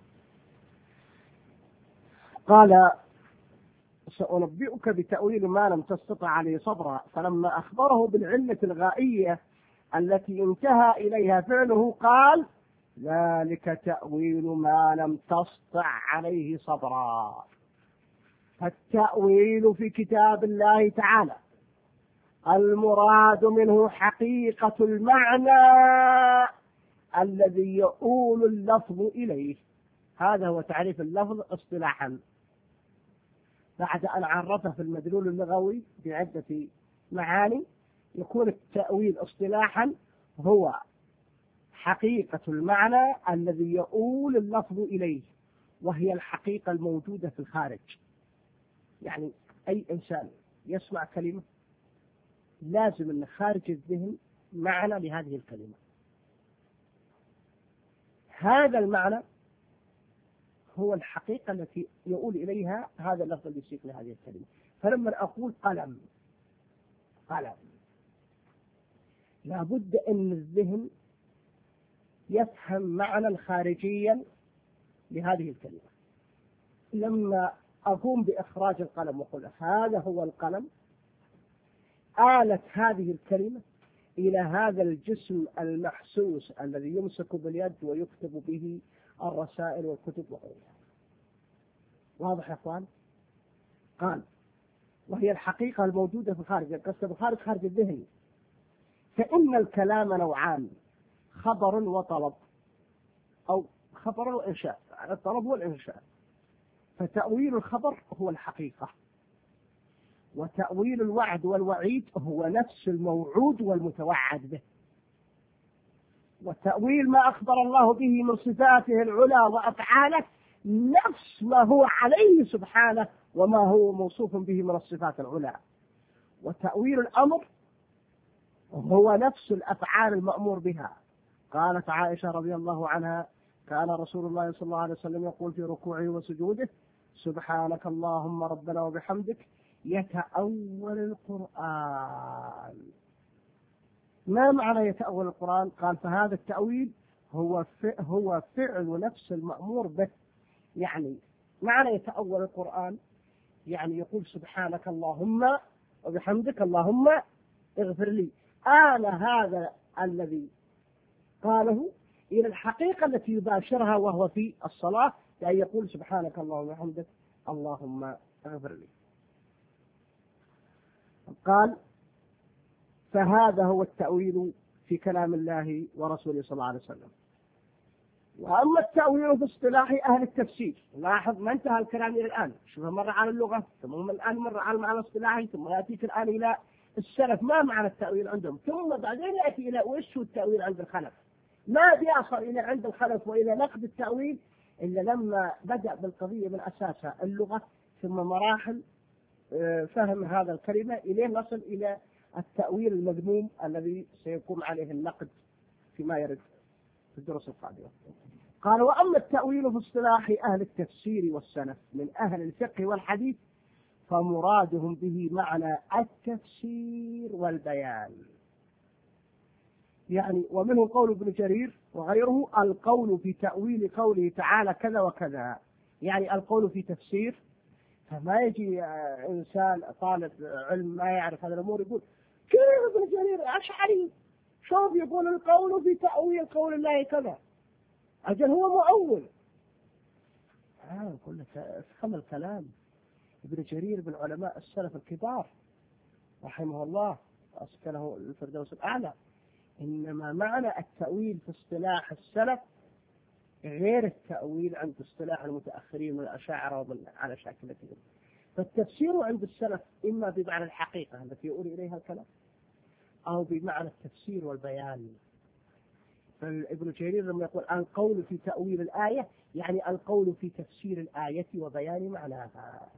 قال سأنبئك بتأويل ما لم تستطع عليه صبرا، فلما أخبره بالعلة الغائية التي انتهى إليها فعله قال ذلك تأويل ما لم تستطع عليه صبرا. فالتأويل في كتاب الله تعالى المراد منه حقيقة المعنى الذي يؤول اللفظ إليه. هذا هو تعريف اللفظ اصطلاحا بعد أن عرفه في المدلول اللغوي بعدة معاني. يكون التأويل اصطلاحا هو حقيقة المعنى الذي يؤول اللفظ إليه، وهي الحقيقة الموجودة في الخارج. يعني أي إنسان يسمع كلمة لازم أن خارج الذهن معنى لهذه الكلمة. هذا المعنى هو الحقيقة التي يقول إليها هذا اللفظ اللي يسيق لهذه الكلمة. فلما أقول قلم قلم لابد أن الذهن يفهم معنى خارجيا لهذه الكلمة. لما أقوم بإخراج القلم وأقول هذا هو القلم، آلت هذه الكلمة إلى هذا الجسم المحسوس الذي يمسك باليد ويكتب به الرسائل والكتب وغيرها. واضح يا أخوان؟ قال وهي الحقيقة الموجودة في الخارج، القصة بالخارج خارج الذهن. فإن الكلام نوعان، خبر وطلب، أو خبر وإنشاء، الطلب والإنشاء. فتأويل الخبر هو الحقيقة، وتأويل الوعد والوعيد هو نفس الموعود والمتوعد به. وتأويل ما أخبر الله به من صفاته العلى وأفعاله نفس ما هو عليه سبحانه وما هو موصوف به من الصفات العلى. وتأويل الأمر هو نفس الأفعال المأمور بها. قالت عائشة رضي الله عنها كان رسول الله صلى الله عليه وسلم يقول في ركوعه وسجوده سبحانك اللهم ربنا وبحمدك يتأول القرآن. ما معنى يتأول القرآن؟ قال فهذا التأويل هو هو فعل نفس المأمور به. يعني معنى يتأول القرآن يعني يقول سبحانك اللهم وبحمدك اللهم اغفر لي، آل هذا الذي قاله إلى الحقيقة التي يباشرها وهو في الصلاة، يعني يقول سبحانك اللهم وبحمدك اللهم اغفر لي. قال فهذا هو التأويل في كلام الله ورسوله صلى الله عليه وسلم. وأما التأويل في اصطلاح أهل التفسير، لاحظ ما انتهى الكلام إلى الآن، شوف مرة على اللغة ثم الآن مرة على المعنى الاصطلاحي ثم يأتيك الآن إلى السلف ما معنى التأويل عندهم، ثم بعدين يأتي إلى وش هو التأويل عند الخلف. ما بيصل إلى عند الخلف وإلى نقد التأويل إلا لما بدأ بالقضية من أساسها اللغة ثم مراحل فهم هذا الكلمة إليه نصل إلى التأويل المذموم الذي سيقوم عليه النقد فيما يرد في الدروس القادمة. قال وأما التأويل في اصطلاح أهل التفسير والسلف من أهل الفقه والحديث فمرادهم به معنى التفسير والبيان. يعني ومنه قول ابن جرير وغيره القول في تأويل قوله تعالى كذا وكذا، يعني القول في تفسير. فما يجي إنسان طالب علم ما يعرف هذه الأمور يقول كيف ابن جرير أشعري شوف يقول القول في تأويل قول الله كذا، أجل هو مؤول. آه كل فهم الكلام. ابن جرير من علماء السلف الكبار رحمه الله أسكنه الفردوس الأعلى. إنما معنى التأويل في اصطلاح السلف غير التأويل عند اصطلاح المتأخرين من الأشاعرة ومن على شاكلتهم. فالتفسير عند السلف إما بمعنى الحقيقة التي يقول إليها الكلام أو بمعنى التفسير والبيان. فابن جرير لما يقول القول في تأويل الآية يعني القول في تفسير الآية وبيان معناها.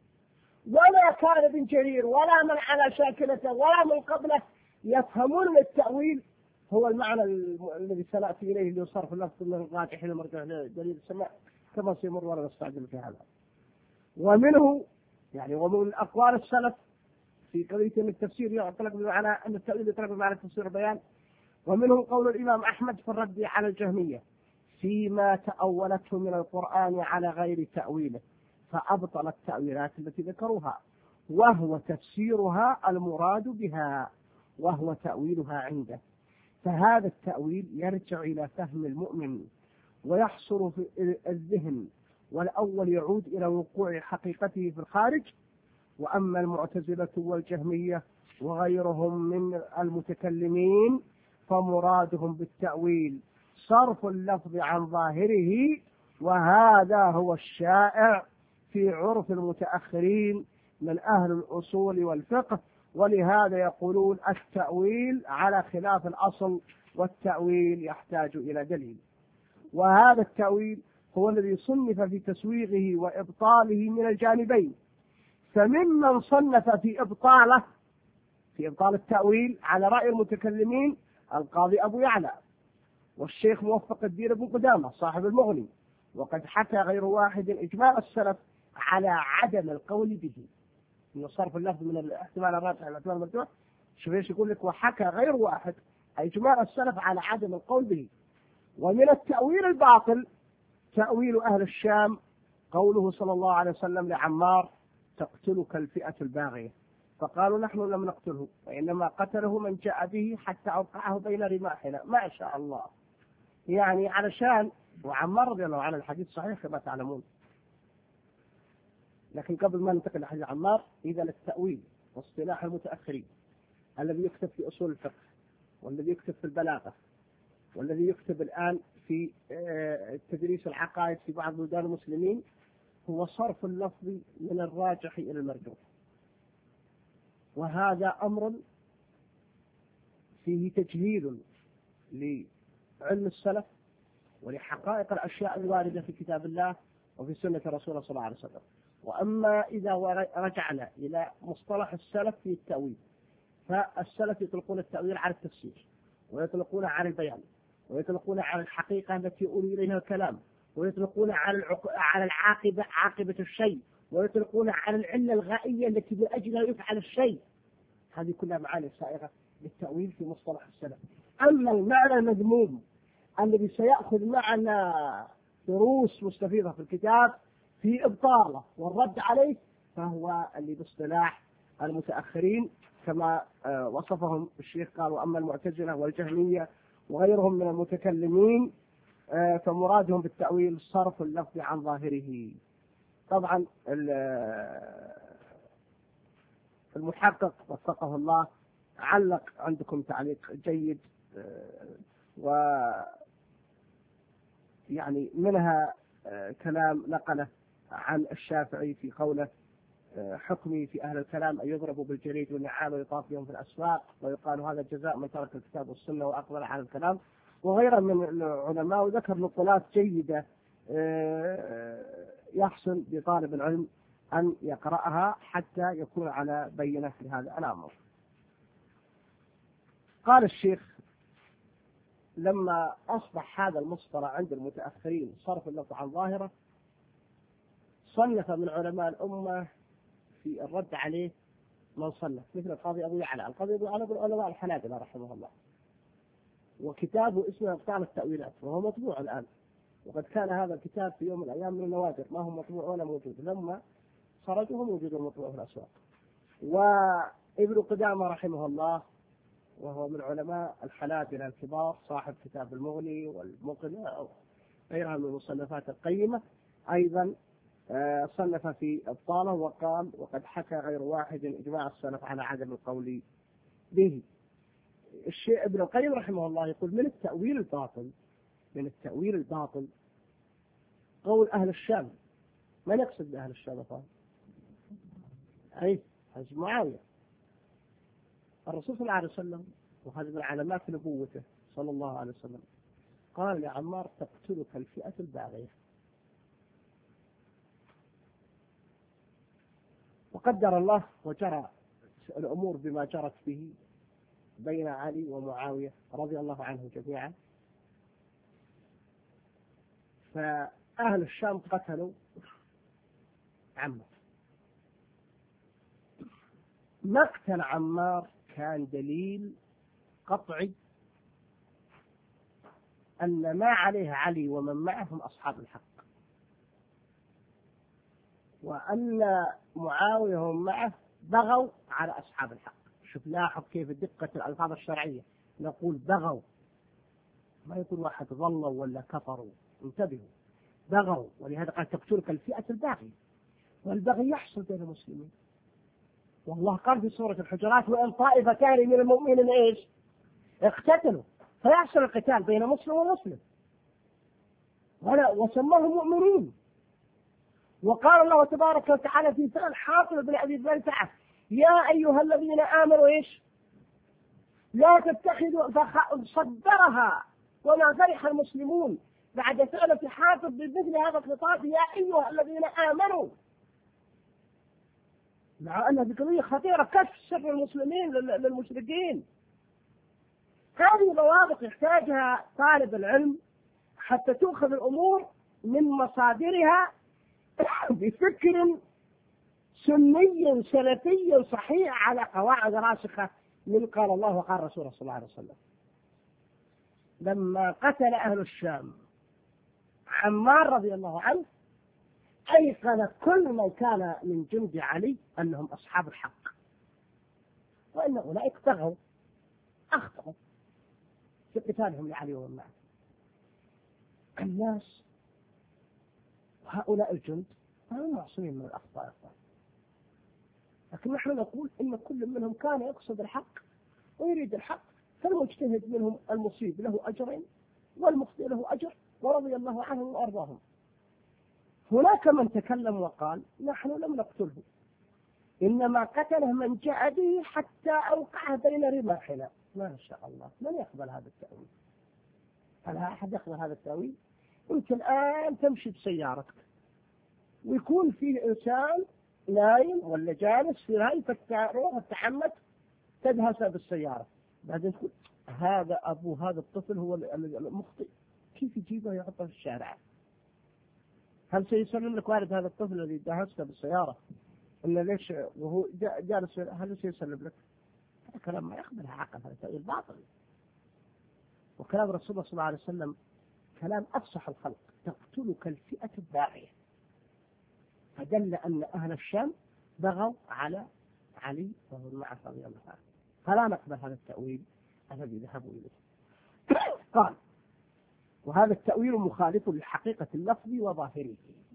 ولا كان ابن جرير ولا من على شاكلته ولا من قبله يفهمون من التأويل هو المعنى الذي سنأتي إليه اللي صرف اللفظ من الراجح إلى مرجع دليل السماء كما سيمر ولا نستعجل في هذا. ومنه يعني ومن أقوال السلف في قضية التفسير يطلق بمعنى أن التأويل يطلق بمعنى التفسير والبيان. ومنه قول الإمام أحمد في الرد على الجهمية فيما تأولته من القرآن على غير تأويله فأبطل التأويلات التي ذكروها وهو تفسيرها المراد بها وهو تأويلها عنده. فهذا التأويل يرجع إلى فهم المؤمن ويحصر في الذهن، والأول يعود إلى وقوع حقيقته في الخارج. وأما المعتزلة والجهمية وغيرهم من المتكلمين فمرادهم بالتأويل صرف اللفظ عن ظاهره، وهذا هو الشائع في عرف المتأخرين من أهل الأصول والفقه. ولهذا يقولون التأويل على خلاف الأصل والتأويل يحتاج إلى دليل. وهذا التأويل هو الذي صنف في تسويغه وإبطاله من الجانبين، فممن صنف في إبطاله في إبطال التأويل على رأي المتكلمين القاضي أبو يعلى والشيخ موفق الدين بن قدامة صاحب المغني، وقد حكى غير واحد إجماع السلف على عدم القول به، إنه صرف اللفظ من الاحتمال الراجح إلى الاحتمال المرجوح. شوف ايش يقول لك: وحكى غير واحد إجماع السلف على عدم القول به. ومن التأويل الباطل تأويل أهل الشام قوله صلى الله عليه وسلم لعمار: تقتلك الفئة الباغية، فقالوا: نحن لم نقتله وإنما قتله من جاء به حتى أوقعه بين رماحنا. ما شاء الله، يعني علشان وعمار رضي الله عنه الحديث صحيح كما تعلمون. لكن قبل ما ننتقل لحديث عمار، إذا التأويل واصطلاح المتأخرين الذي يكتب في أصول الفقه والذي يكتب في البلاغة والذي يكتب الآن في تدريس العقائد في بعض بلدان المسلمين هو صرف اللفظ من الراجح إلى المرجوح، وهذا أمر فيه تجهيل لعلم السلف ولحقائق الأشياء الواردة في كتاب الله وفي سنة رسوله صلى الله عليه وسلم. وأما إذا رجعنا إلى مصطلح السلف في التأويل، فالسلف يطلقون التأويل على التفسير، ويطلقون على البيان، ويطلقون على الحقيقة التي يؤول إليها الكلام، ويطلقون على العق... على العاقبة عاقبة الشيء، ويطلقون على العلة الغائية التي بأجلها يفعل الشيء. هذه كلها معاني سائغة للتأويل في مصطلح السلف. أما المعنى المذموم الذي سيأخذ معنا دروس مستفيضة في الكتاب في إبطاله والرد عليه، فهو اللي باصطلاح المتأخرين كما وصفهم الشيخ، قال: وأما المعتزلة والجهمية وغيرهم من المتكلمين فمرادهم بالتأويل صرف اللفظ عن ظاهره. طبعا المحقق وفقه الله علق عندكم تعليق جيد، و يعني منها كلام نقله عن الشافعي في قوله: حكمي في أهل الكلام أن يضربوا بالجريد والنعال ويطاف بهم في الأسواق ويقال هذا جزاء من ترك الكتاب والسنة وأقبل على الكلام، وغيرها من العلماء. وذكر نقولات جيدة يحسن بطالب العلم أن يقرأها حتى يكون على بينة لهذا الأمر. قال الشيخ: لما أصبح هذا المصطلح عند المتأخرين صرف اللفظ عن ظاهرة، صنف من علماء الأمة في الرد عليه من صنف، مثل القاضي أبو يعلى. القاضي أبو يعلى من علماء الحنابلة رحمه الله، وكتابه اسمه إبطال التأويلات، وهو مطبوع الآن. وقد كان هذا الكتاب في يوم من الأيام من النوادر، ما هو مطبوع ولا موجود، لما خرجه موجود المطبوع في الأسواق. وابن قدامة رحمه الله وهو من علماء الحنابلة الكبار، صاحب كتاب المغني والمقنع وغيرها من المصنفات القيمة، أيضا صنف في إبطاله وقال: وقد حكى غير واحد إجماع السلف على عدم القول به. الشيخ ابن القيم رحمه الله يقول: من التأويل الباطل من التأويل الباطل قول أهل الشام. ما نقصد بأهل الشام طبعا؟ أي حزب معاوية. الرسول صلى الله عليه وسلم، وهذا من علامات نبوته صلى الله عليه وسلم، قال لعمار: تقتلك الفئة الباغية. وقدر الله وجرى الأمور بما جرت به بين علي ومعاوية رضي الله عنهم جميعا، فأهل الشام قتلوا عمار. مقتل عمار كان دليل قطعي أن ما عليه علي ومن معهم أصحاب الحق، وأن معاوية ومن معه بغوا على أصحاب الحق. شوف لاحظ كيف دقة الألفاظ الشرعية، نقول بغوا، ما يقول واحد ظلوا ولا كفروا، انتبهوا، بغوا. ولهذا قال: تقتلك الفئة الباغية. والبغي يحصل بين المسلمين، والله قال في سورة الحجرات: وإن طائفتان من المؤمنين إيش اقتتلوا، فيحصل القتال بين مسلم ومسلم، ولا وسموهم مؤمنين. وقال الله تبارك وتعالى في سؤال حاطب بن أبي بلتعة: يا أيها الذين آمنوا إيش لا تتخذوا، فصدرها وما فرح المسلمون بعد سؤال حاطب بمثل هذا الخطاب: يا أيها الذين آمنوا. مع أنها قضية خطيرة، كشف سر المسلمين للمشركين. هذه ضوابط يحتاجها طالب العلم حتى تؤخذ الأمور من مصادرها بفكر سني سلفي صحيح على قواعد راسخة من قال الله وقال رسوله صلى الله عليه وسلم. لما قتل أهل الشام عمار رضي الله عنه أيقن كل من كان من جند علي أنهم أصحاب الحق، وأن أولئك طغوا أخطأوا في قتالهم لعلي ومن معه. الناس هؤلاء الجند هم معصومين من الأخطاء، لكن نحن نقول إن كل منهم كان يقصد الحق ويريد الحق، فالمجتهد منهم المصيب له أجرين والمخطئ له أجر، ورضي الله عنهم وأرضاهم. هناك من تكلم وقال نحن لم نقتله، إنما قتله من جاء به حتى أوقعه بين رماحنا. ما شاء الله، من يقبل هذا التأويل؟ هل أحد يقبل هذا التأويل؟ أنت الآن تمشي بسيارتك ويكون فيه إنسان نايم ولا جالس في هاي، فتروح التحمد تدهس بالسيارة، بعدين تقول هذا أبو هذا الطفل هو المخطئ، كيف يجيبه يحطه في الشارع؟ هل سيسلم لك والد هذا الطفل الذي دهسته بالسيارة إن ليش وهو جالس؟ هل سيسلم لك؟ هذا كلام ما يقبلها عقل، هذا تأويل باطل. وكلام رسول الله صلى الله عليه وسلم كلام أفصح الخلق، تقتلك الفئة الباغية، فدل أن أهل الشام بغوا على علي وهو معه رضي الله عنه، فلا نقبل هذا التأويل الذي ذهبوا إليه. قال وهذا التأويل مخالف لحقيقة اللفظ وظاهره،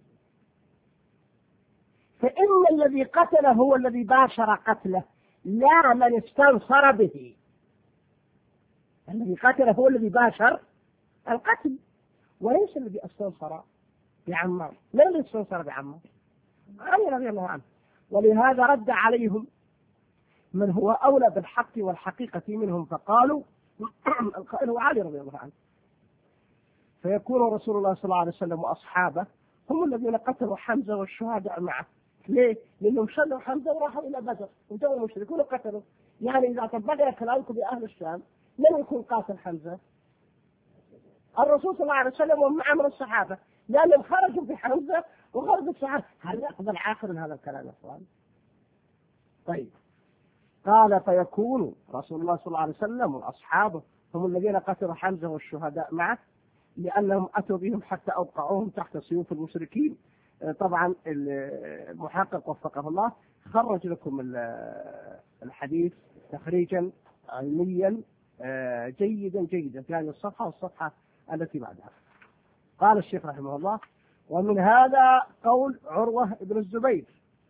فإن الذي قتله هو الذي باشر قتله لا من استنصر به. الذي قتله هو الذي باشر القتل وليس الذي استنصر بعمار. من الذي استنصر بعمار؟ علي رضي الله عنه. ولهذا رد عليهم من هو أولى بالحق والحقيقة منهم فقالوا القائل هو علي رضي الله عنه، فيكون رسول الله صلى الله عليه وسلم وأصحابه هم الذين قتلوا حمزة والشهداء معه. ليه؟ لأنهم شلوا حمزة وراحوا إلى بدر وجاءوا المشركون وقتلوا. يعني إذا طبقنا كلامكم بأهل الشام من يكون قاتل حمزة؟ الرسول صلى الله عليه وسلم ومعه من الصحابة، لأنهم خرجوا في حمزة وخرجوا الصحابة. هل يقبل عاقل من هذا الكلام يا أخوان؟ طيب، قال فيكون رسول الله صلى الله عليه وسلم وأصحابه هم الذين قتلوا حمزة والشهداء معه لأنهم أتوا بهم حتى أوقعوهم تحت سيوف المشركين. طبعا المحقق وفقه الله خرج لكم الحديث تخريجا علميا جيدا جيدا في هذه الصفحة والصفحة التي بعدها. قال الشيخ رحمه الله ومن هذا قول عروة بن الزبير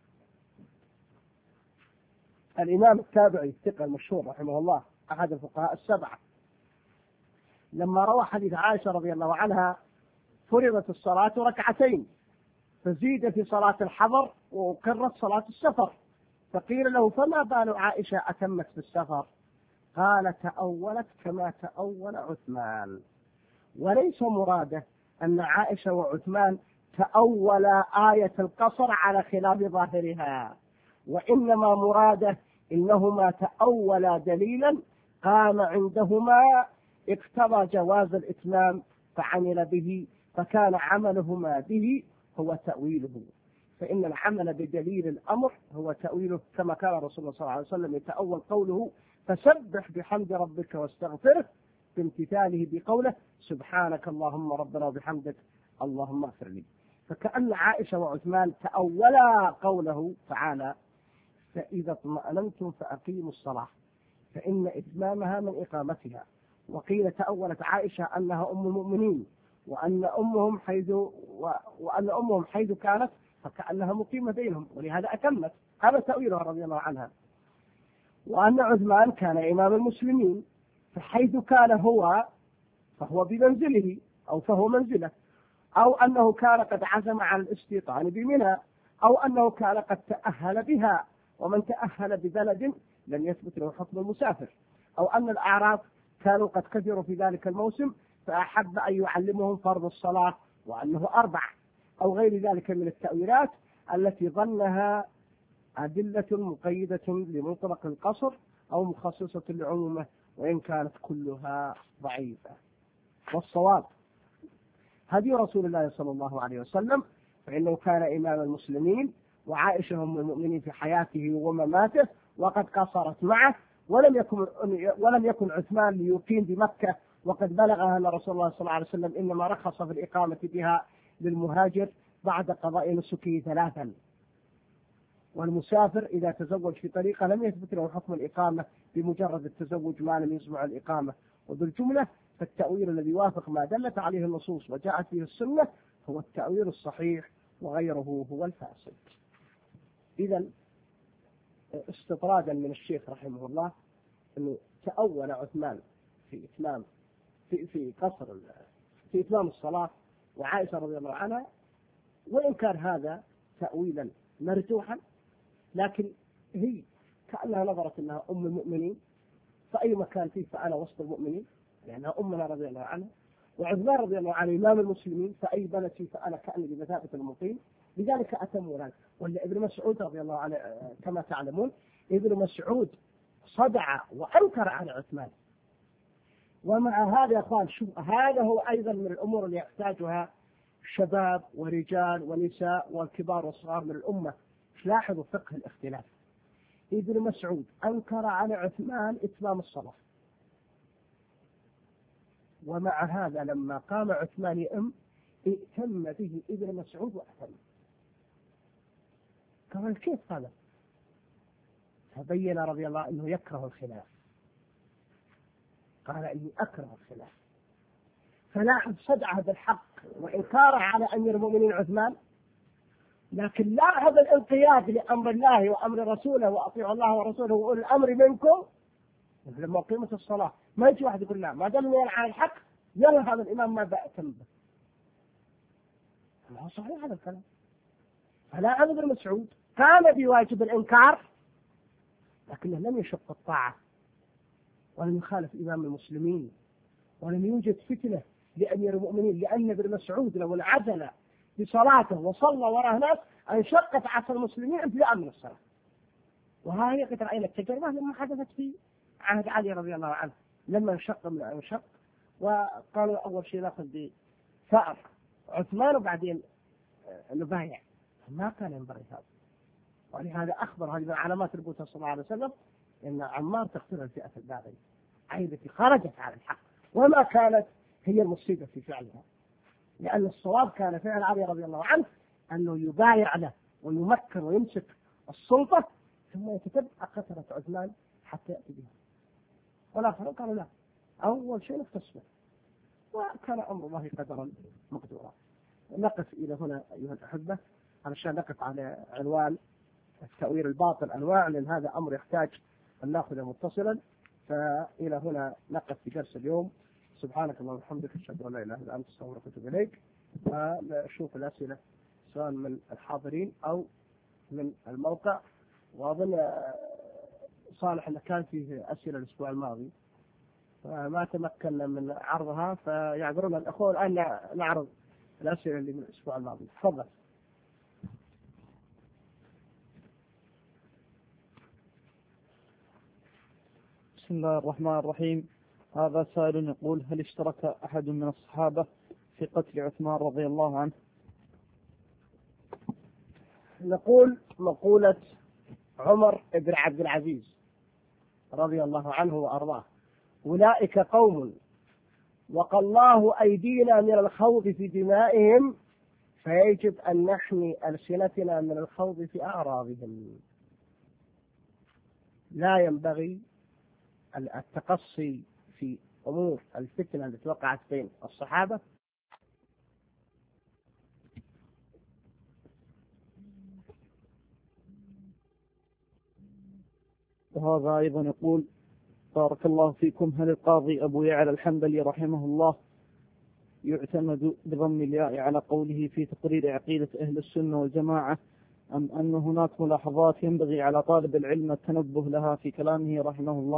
الإمام التابعي الثقة المشهور رحمه الله أحد الفقهاء السبعة، لما روى حديث عائشة رضي الله عنها فرضت الصلاة ركعتين فزيد في صلاة الحضر وأقرت صلاة السفر، فقيل له فما بال عائشة أتمت في السفر؟ قال تأولت كما تأول عثمان. وليس مراده أن عائشة وعثمان تأولا آية القصر على خلاف ظاهرها، وإنما مراده إنهما تأولا دليلا قام عندهما اقتضى جواز الإتمام فعمل به، فكان عملهما به هو تأويله، فإن العمل بدليل الأمر هو تأويله، كما كان رسول الله صلى الله عليه وسلم يتأول قوله فسبح بحمد ربك واستغفره بامتثاله بقوله سبحانك اللهم ربنا وبحمدك اللهم اغفر لي. فكأن عائشة وعثمان تأولا قوله تعالى فإذا اطمأننتم فأقيموا الصلاة، فإن إتمامها من إقامتها. وقيل تأولت عائشة أنها أم المؤمنين وأن أمهم حيث وأن أمهم حيث كانت فكأنها مقيمة بينهم ولهذا أتمت، هذا تأويلها رضي الله عنها. وأن عثمان كان إمام المسلمين فحيث كان هو فهو بمنزله أو فهو منزله، أو أنه كان قد عزم على الاستيطان بمنى، أو أنه كان قد تأهل بها، ومن تأهل ببلد لم يثبت له حكم المسافر، أو أن الأعراب كانوا قد كثروا في ذلك الموسم فأحب أن يعلمهم فرض الصلاة وأنه أربع، أو غير ذلك من التأويلات التي ظنها أدلة مقيدة لمطلق القصر أو مخصصة لعمومه وإن كانت كلها ضعيفة. والصواب هدي رسول الله صلى الله عليه وسلم، فإنه كان إمام المسلمين، وعائشة أم المؤمنين في حياته ومماته، وقد قصرت معه، ولم يكن ولم يكن عثمان ليقيم بمكة، وقد بلغها أن رسول الله صلى الله عليه وسلم إنما رخص في الإقامة بها للمهاجر بعد قضاء نسكه ثلاثا، والمسافر إذا تزوج في طريقة لم يثبت له حكم الإقامة بمجرد التزوج ما لم يسمع الإقامة. وبالجملة فالتأويل الذي يوافق ما دلت عليه النصوص وجاءت به السنة هو التأويل الصحيح، وغيره هو الفاسد. إذا استطرادا من الشيخ رحمه الله أنه تأول عثمان في إتمام في في قصر في إتمام الصلاة وعائشة رضي الله عنها، وإن كان هذا تأويلا مرجوحا، لكن هي كأنها نظرت أنها أم المؤمنين، فأي مكان فيه فأنا وسط المؤمنين لأنها أمنا رضي الله عنها، وعثمان رضي الله عنه إمام المسلمين، فأي بلد فأنا كأني بمثابة المقيم، لذلك أتم ذلك. ولا ابن مسعود رضي الله عنه كما تعلمون، ابن مسعود صدع وأنكر على عثمان. ومع هذا قال شوف هذا هو أيضا من الأمور اللي يحتاجها شباب ورجال ونساء والكبار والصغار من الأمة. لاحظوا فقه الاختلاف. ابن مسعود أنكر على عثمان إتمام الصلاة، ومع هذا لما قام عثمان يئم ائتم به ابن مسعود وأتم. قال كيف هذا؟ فبين رضي الله أنه يكره الخلاف، قال إني أكره الخلاف. فلاحظ صدعه بالحق وإنكاره على أمير المؤمنين عثمان، لكن لاحظ الانقياد لأمر الله وأمر رسوله، وأطيعوا الله ورسوله وأولي الأمر منكم. لما قيمة الصلاة ما يجي واحد يقول لا ما دام على الحق يلا هذا الإمام ما بأتم به. ما هو صحيح هذا الكلام. فلا ابن مسعود قام بواجب الإنكار، لكنه لم يشق الطاعة ولم يخالف إمام المسلمين، ولم يوجد فتنة لأمير المؤمنين، لأن ابن مسعود لو انعزل بصلاته وصلى وراء ناس انشقت عصر المسلمين ابتداء من الصلاة. وهذه قد رأينا التجربة لما حدثت في عهد علي رضي الله عنه، لما انشق من انشق وقالوا أول شيء نأخذ بثأر عثمان وبعدين نبايع، ما كان ينبغي هذا. ولهذا أخبر هذه من علامات النبوة صلى الله عليه وسلم أن عمار تقتل الفئة الباغية، أي التي خرجت على الحق، وما كانت هي المصيبة في فعلها، لأن الصواب كان فعل علي رضي الله عنه أنه يبايع له ويمكن ويمسك السلطة ثم يتتبع قتلة عثمان حتى يأتي بها. والآخرون قالوا لا، أول شيء نختصه، وكان أمر الله قدرا مقدورا. نقف إلى هنا أيها الأحبة علشان نقف على عنوان التأويل الباطل أنواع، لأن هذا أمر يحتاج أن نأخذه متصلا. فإلى هنا نقف في درس اليوم. سبحانك اللهم وبحمدك أشهد أن لا إله إلا أنت أستغفرك وأتوب إليك. ونشوف الأسئلة سواء من الحاضرين أو من الموقع. وأظن صالح أن كان فيه أسئلة الأسبوع الماضي فما تمكنا من عرضها، فيعذرون الأخوة الآن نعرض الأسئلة اللي من الأسبوع الماضي. تفضل. بسم الله الرحمن الرحيم. هذا سائل يقول: هل اشترك أحد من الصحابة في قتل عثمان رضي الله عنه؟ نقول مقولة عمر بن عبد العزيز رضي الله عنه وأرضاه: أولئك قوم وقى الله أيدينا من الخوض في دمائهم، فيجب أن نحمي ألسنتنا من الخوض في أعراضهم. لا ينبغي التقصي في أمور الفتنة التي وقعت بين الصحابة. وهذا أيضا يقول: بارك الله فيكم، هل القاضي أبو يعلى الحنبلي رحمه الله يعتمد بضم الياء على قوله في تقرير عقيدة أهل السنة والجماعة، أم أن هناك ملاحظات ينبغي على طالب العلم التنبه لها في كلامه رحمه الله؟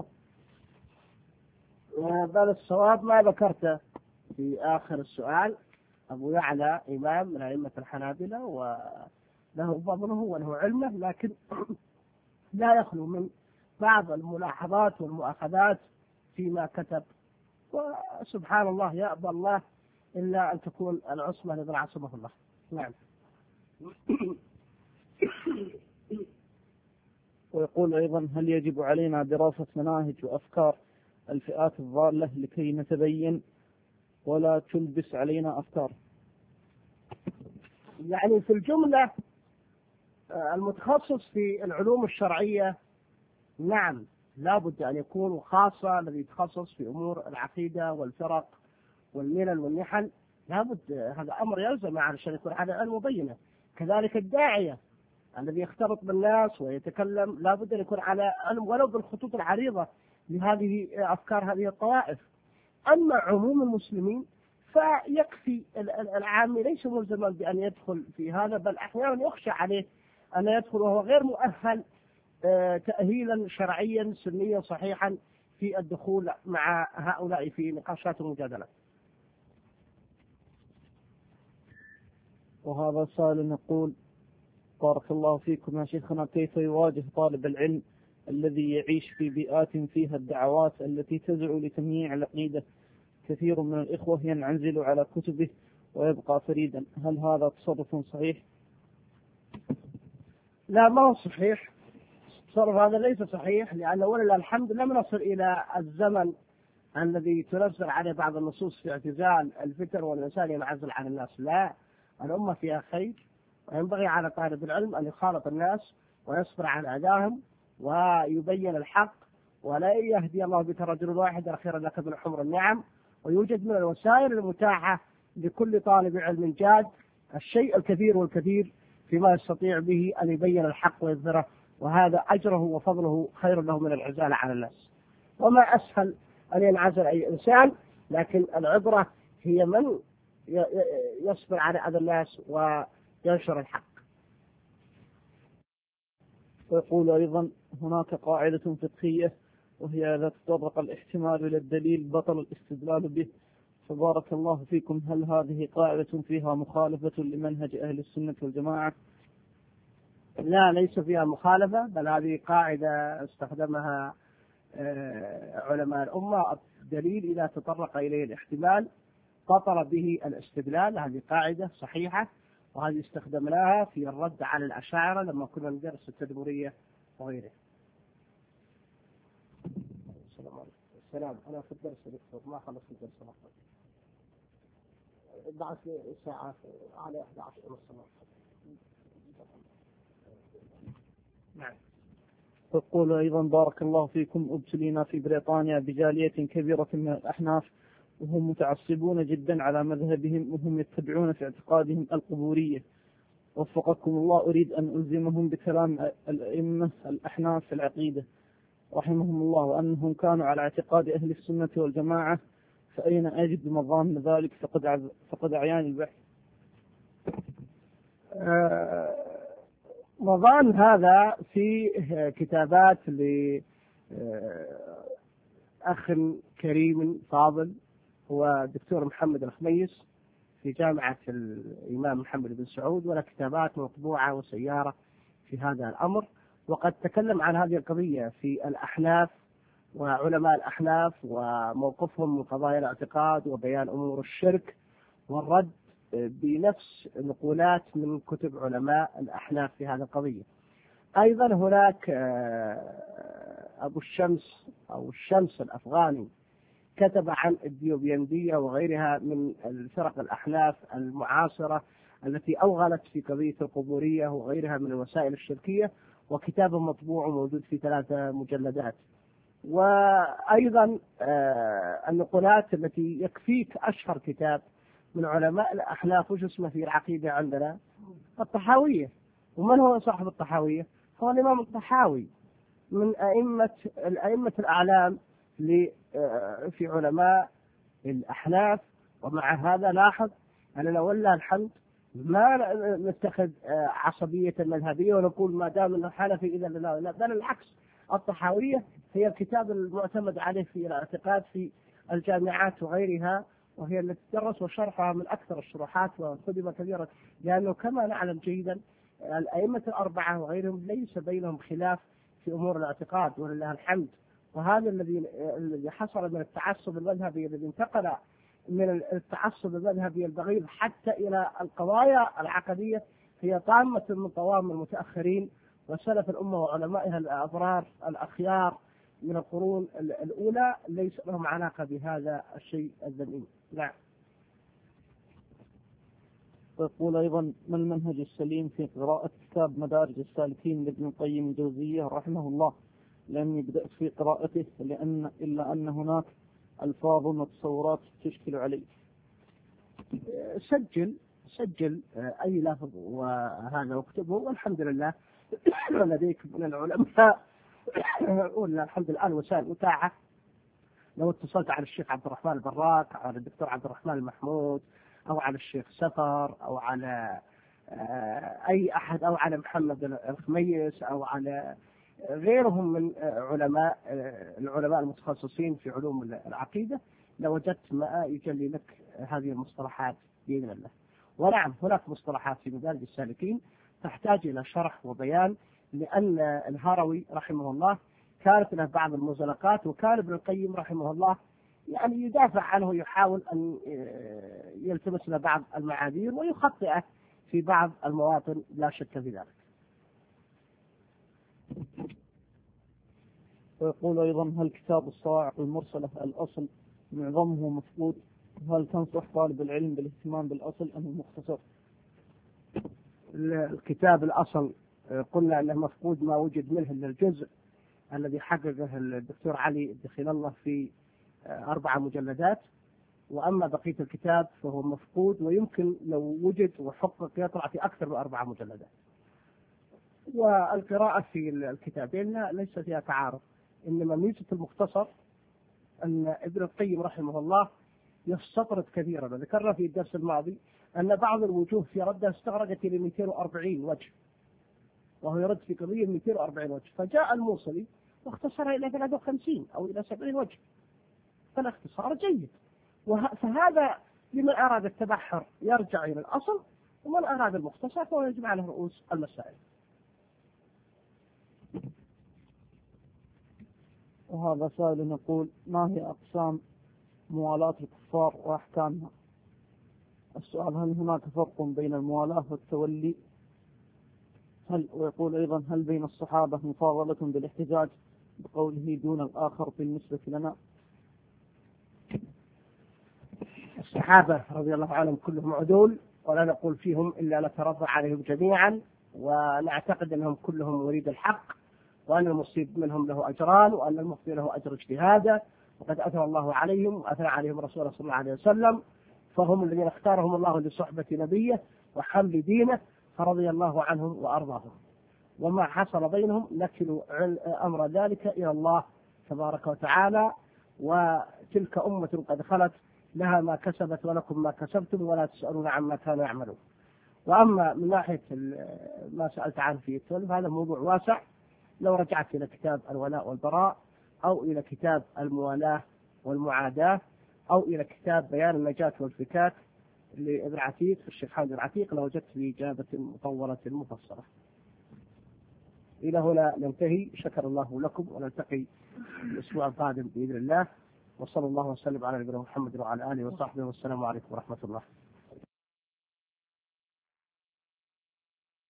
بل الصواب ما ذكرته في آخر السؤال. أبو يعلى إمام من أئمة الحنابلة وله فضله وله علمه، لكن لا يخلو من بعض الملاحظات والمؤاخذات فيما كتب، وسبحان الله يأبى الله إلا أن تكون العصمة لمن عصمه الله. نعم. ويقول أيضا: هل يجب علينا دراسة مناهج وأفكار الفئات الضالة لكي نتبين ولا تلبس علينا أفكار؟ يعني في الجملة المتخصص في العلوم الشرعية نعم لا بد أن يكون، خاصة الذي يتخصص في أمور العقيدة والفرق والملل والنحل، لا بد، هذا أمر يلزم علشان يكون هذا علم مبينة. كذلك الداعية الذي يختلط بالناس ويتكلم لا بد أن يكون على علم ولو بالخطوط العريضة لهذه أفكار هذه الطوائف. أما عموم المسلمين فيكفي العامي ليس ملزما بأن يدخل في هذا، بل أحيانا يخشى عليه أن يدخل وهو غير مؤهل تأهيلا شرعيا سنيا صحيحا في الدخول مع هؤلاء في نقاشات ومجادلات. وهذا سائل يقول: بارك الله فيكم يا شيخنا، كيف يواجه طالب العلم الذي يعيش في بيئات فيها الدعوات التي تدعو لتمييع العقيدة؟ كثير من الإخوة ينعزل على كتبه ويبقى فريدا، هل هذا تصرف صحيح؟ لا، ما هو صحيح. التصرف هذا ليس صحيح، لأنه ولله الحمد لم نصل إلى الزمن الذي تنزل عليه بعض النصوص في اعتزال الفتر والإنسان ينعزل عن الناس. لا، الأمة فيها خير، وينبغي على طالب العلم أن يخالط الناس ويصبر على أذاهم ويبين الحق، ولا يهدي الله بك رجل واحد خيرا لك من حمر النعم. ويوجد من الوسائل المتاحة لكل طالب علم جاد الشيء الكثير والكثير فيما يستطيع به أن يبين الحق ويظهره، وهذا أجره وفضله خير له من العزال على الناس. وما أسهل أن ينعزل أي إنسان، لكن العبرة هي من يصبر على أذى الناس وينشر الحق. ويقول أيضا: هناك قاعدة فقهية وهي إذا تطرق الاحتمال إلى الدليل بطل الاستدلال به، فبارك الله فيكم، هل هذه قاعدة فيها مخالفة لمنهج أهل السنة والجماعة؟ لا، ليس فيها مخالفة، بل هذه قاعدة استخدمها علماء الأمة. الدليل إذا تطرق إليه الاحتمال بطل به الاستدلال، هذه قاعدة صحيحة، وهذه استخدمناها في الرد على الأشاعرة لما كنا ندرس التدمرية وغيره. السلام عليكم. السلام، أنا في الدرس دكتور، ما خلصت الدرس الأخر. بعد ساعة على إحدى عشر ونص. نعم. يقول أيضا: بارك الله فيكم، ابتلينا في بريطانيا بجالية كبيرة من الأحناف وهم متعصبون جدا على مذهبهم، وهم يتبعون في اعتقادهم القبورية. وفقكم الله، أريد أن ألزمهم بكلام الأئمة الأحناف في العقيدة رحمهم الله، وأنهم كانوا على اعتقاد أهل السنة والجماعة، فأين أجد مظان ذلك؟ فقد فقد أعياني البحث. آه مظان هذا في كتابات لأخ كريم فاضل هو دكتور محمد الخميس في جامعة الإمام محمد بن سعود، وله كتابات مطبوعة وسيارة في هذا الأمر، وقد تكلم عن هذه القضية في الأحناف وعلماء الأحناف وموقفهم من قضايا الاعتقاد وبيان أمور الشرك والرد بنفس نقولات من كتب علماء الأحناف في هذه القضية. أيضا هناك أبو الشمس أو الشمس الأفغاني كتب عن الديوبيندية وغيرها من الفرق الأحناف المعاصرة التي أوغلت في قضية القبورية وغيرها من الوسائل الشركية، وكتاب مطبوع موجود في ثلاثة مجلدات. وأيضا النقولات التي يكفيك أشهر كتاب من علماء الأحناف وش اسمه في العقيدة عندنا؟ الطحاوية. ومن هو صاحب الطحاوية؟ هو الإمام الطحاوي من أئمة الأئمة الأعلام في علماء الأحناف. ومع هذا لاحظ أننا والله الحمد ما نتخذ عصبية مذهبية ونقول ما دام أنه حنفي إذا لا لا، بل العكس، الطحاوية هي الكتاب المعتمد عليه في الاعتقاد في الجامعات وغيرها، وهي التي تدرس وشرحها من أكثر الشروحات وخدمة كبيرة، لأنه كما نعلم جيدا الأئمة الأربعة وغيرهم ليس بينهم خلاف في أمور الاعتقاد ولله الحمد. وهذا الذي الذي حصل من التعصب المذهبي الذي انتقل من التعصب المذهبي البغيض حتى إلى القضايا العقدية هي طامة من طوام المتأخرين وسلف الأمة وعلمائها الأبرار الأخيار من القرون الأولى، ليس لهم علاقة بهذا الشيء الذميم. نعم. ويقول أيضا: ما المنهج السليم في قراءة كتاب مدارج السالكين لابن القيم الجوزية رحمه الله، لأني بدأت في قراءته لأن إلا أن هناك ألفاظ وتصورات تشكل علي. سجل سجل أي لفظ وهذا واكتبه، والحمد لله لديك من العلماء قلنا الحمد لله وسائل متاحة. لو اتصلت على الشيخ عبد الرحمن البراك أو على الدكتور عبد الرحمن المحمود أو على الشيخ سفر أو على أي أحد أو على محمد الخميس أو على غيرهم من علماء العلماء المتخصصين في علوم العقيدة، لوجدت ما يجلي لك هذه المصطلحات بإذن الله. ونعم هناك مصطلحات في مدارج السالكين تحتاج إلى شرح وبيان، لأن الهروي رحمه الله كانت له بعض المزلقات، وكان ابن القيم رحمه الله يعني يدافع عنه، يحاول أن يلتمس له بعض المعاذير ويخطئه في بعض المواطن، لا شك في ذلك. ويقول أيضا: هل كتاب الصواعق المرسلة الأصل معظمه مفقود؟ هل تنصح طالب العلم بالاهتمام بالأصل أم المختصر؟ الكتاب الأصل قلنا أنه مفقود، ما وجد منه إلا الجزء الذي حققه الدكتور علي الدخيل الله في أربع مجلدات، وأما بقية الكتاب فهو مفقود، ويمكن لو وجد وحقق يطلع في أكثر من أربع مجلدات. والقراءة في الكتابين ليس فيها تعارض، إنما ميزة المختصر أن ابن القيم رحمه الله يستطرد كثيرا. ذكرنا في الدرس الماضي أن بعض الوجوه في رده استغرقت إلى مئتين وأربعين وجه، وهو يرد في قضية مئتين وأربعين وجه، فجاء الموصلي واختصرها إلى ثلاثة وخمسين أو إلى سبعين وجه، فالاختصار جيد. فهذا لمن أراد التبحر يرجع إلى الأصل، ومن أراد المختصر فهو يجمع له رؤوس المسائل. وهذا سائل يقول: ما هي أقسام موالاة الكفار وأحكامها؟ السؤال: هل هناك فرق بين الموالاة والتولي؟ هل ويقول أيضا: هل بين الصحابة مفاضلة بالاحتجاج بقوله دون الآخر بالنسبة لنا؟ الصحابة رضي الله عنهم كلهم عدول، ولا نقول فيهم إلا نترضى عليهم جميعا، ونعتقد أنهم كلهم مريد الحق، وأن المصيب منهم له أجران، وأن المخطئ له أجر اجتهاده، وقد أثنى الله عليهم وأثنى عليهم رسوله صلى الله عليه وسلم، فهم الذين اختارهم الله لصحبة نبيه وحمل دينه، فرضي الله عنهم وأرضاهم. وما حصل بينهم نكل أمر ذلك إلى الله تبارك وتعالى، وتلك أمة قد خلت لها ما كسبت ولكم ما كسبتم ولا تسألون عما كانوا يعملون. وأما من ناحية ما سألت عنه في التولي، هذا موضوع واسع، لو رجعت إلى كتاب الولاء والبراء أو إلى كتاب الموالاة والمعاداة أو إلى كتاب بيان النجاة والفكاك لابن عتيق الشيخ حامد العتيق، لوجدت في إجابة مطولة مفصلة. إلى هنا ننتهي، شكر الله لكم، ونلتقي الأسبوع القادم بإذن الله، وصلى الله وسلم على نبينا محمد وعلى آله وصحبه، والسلام عليكم ورحمة الله.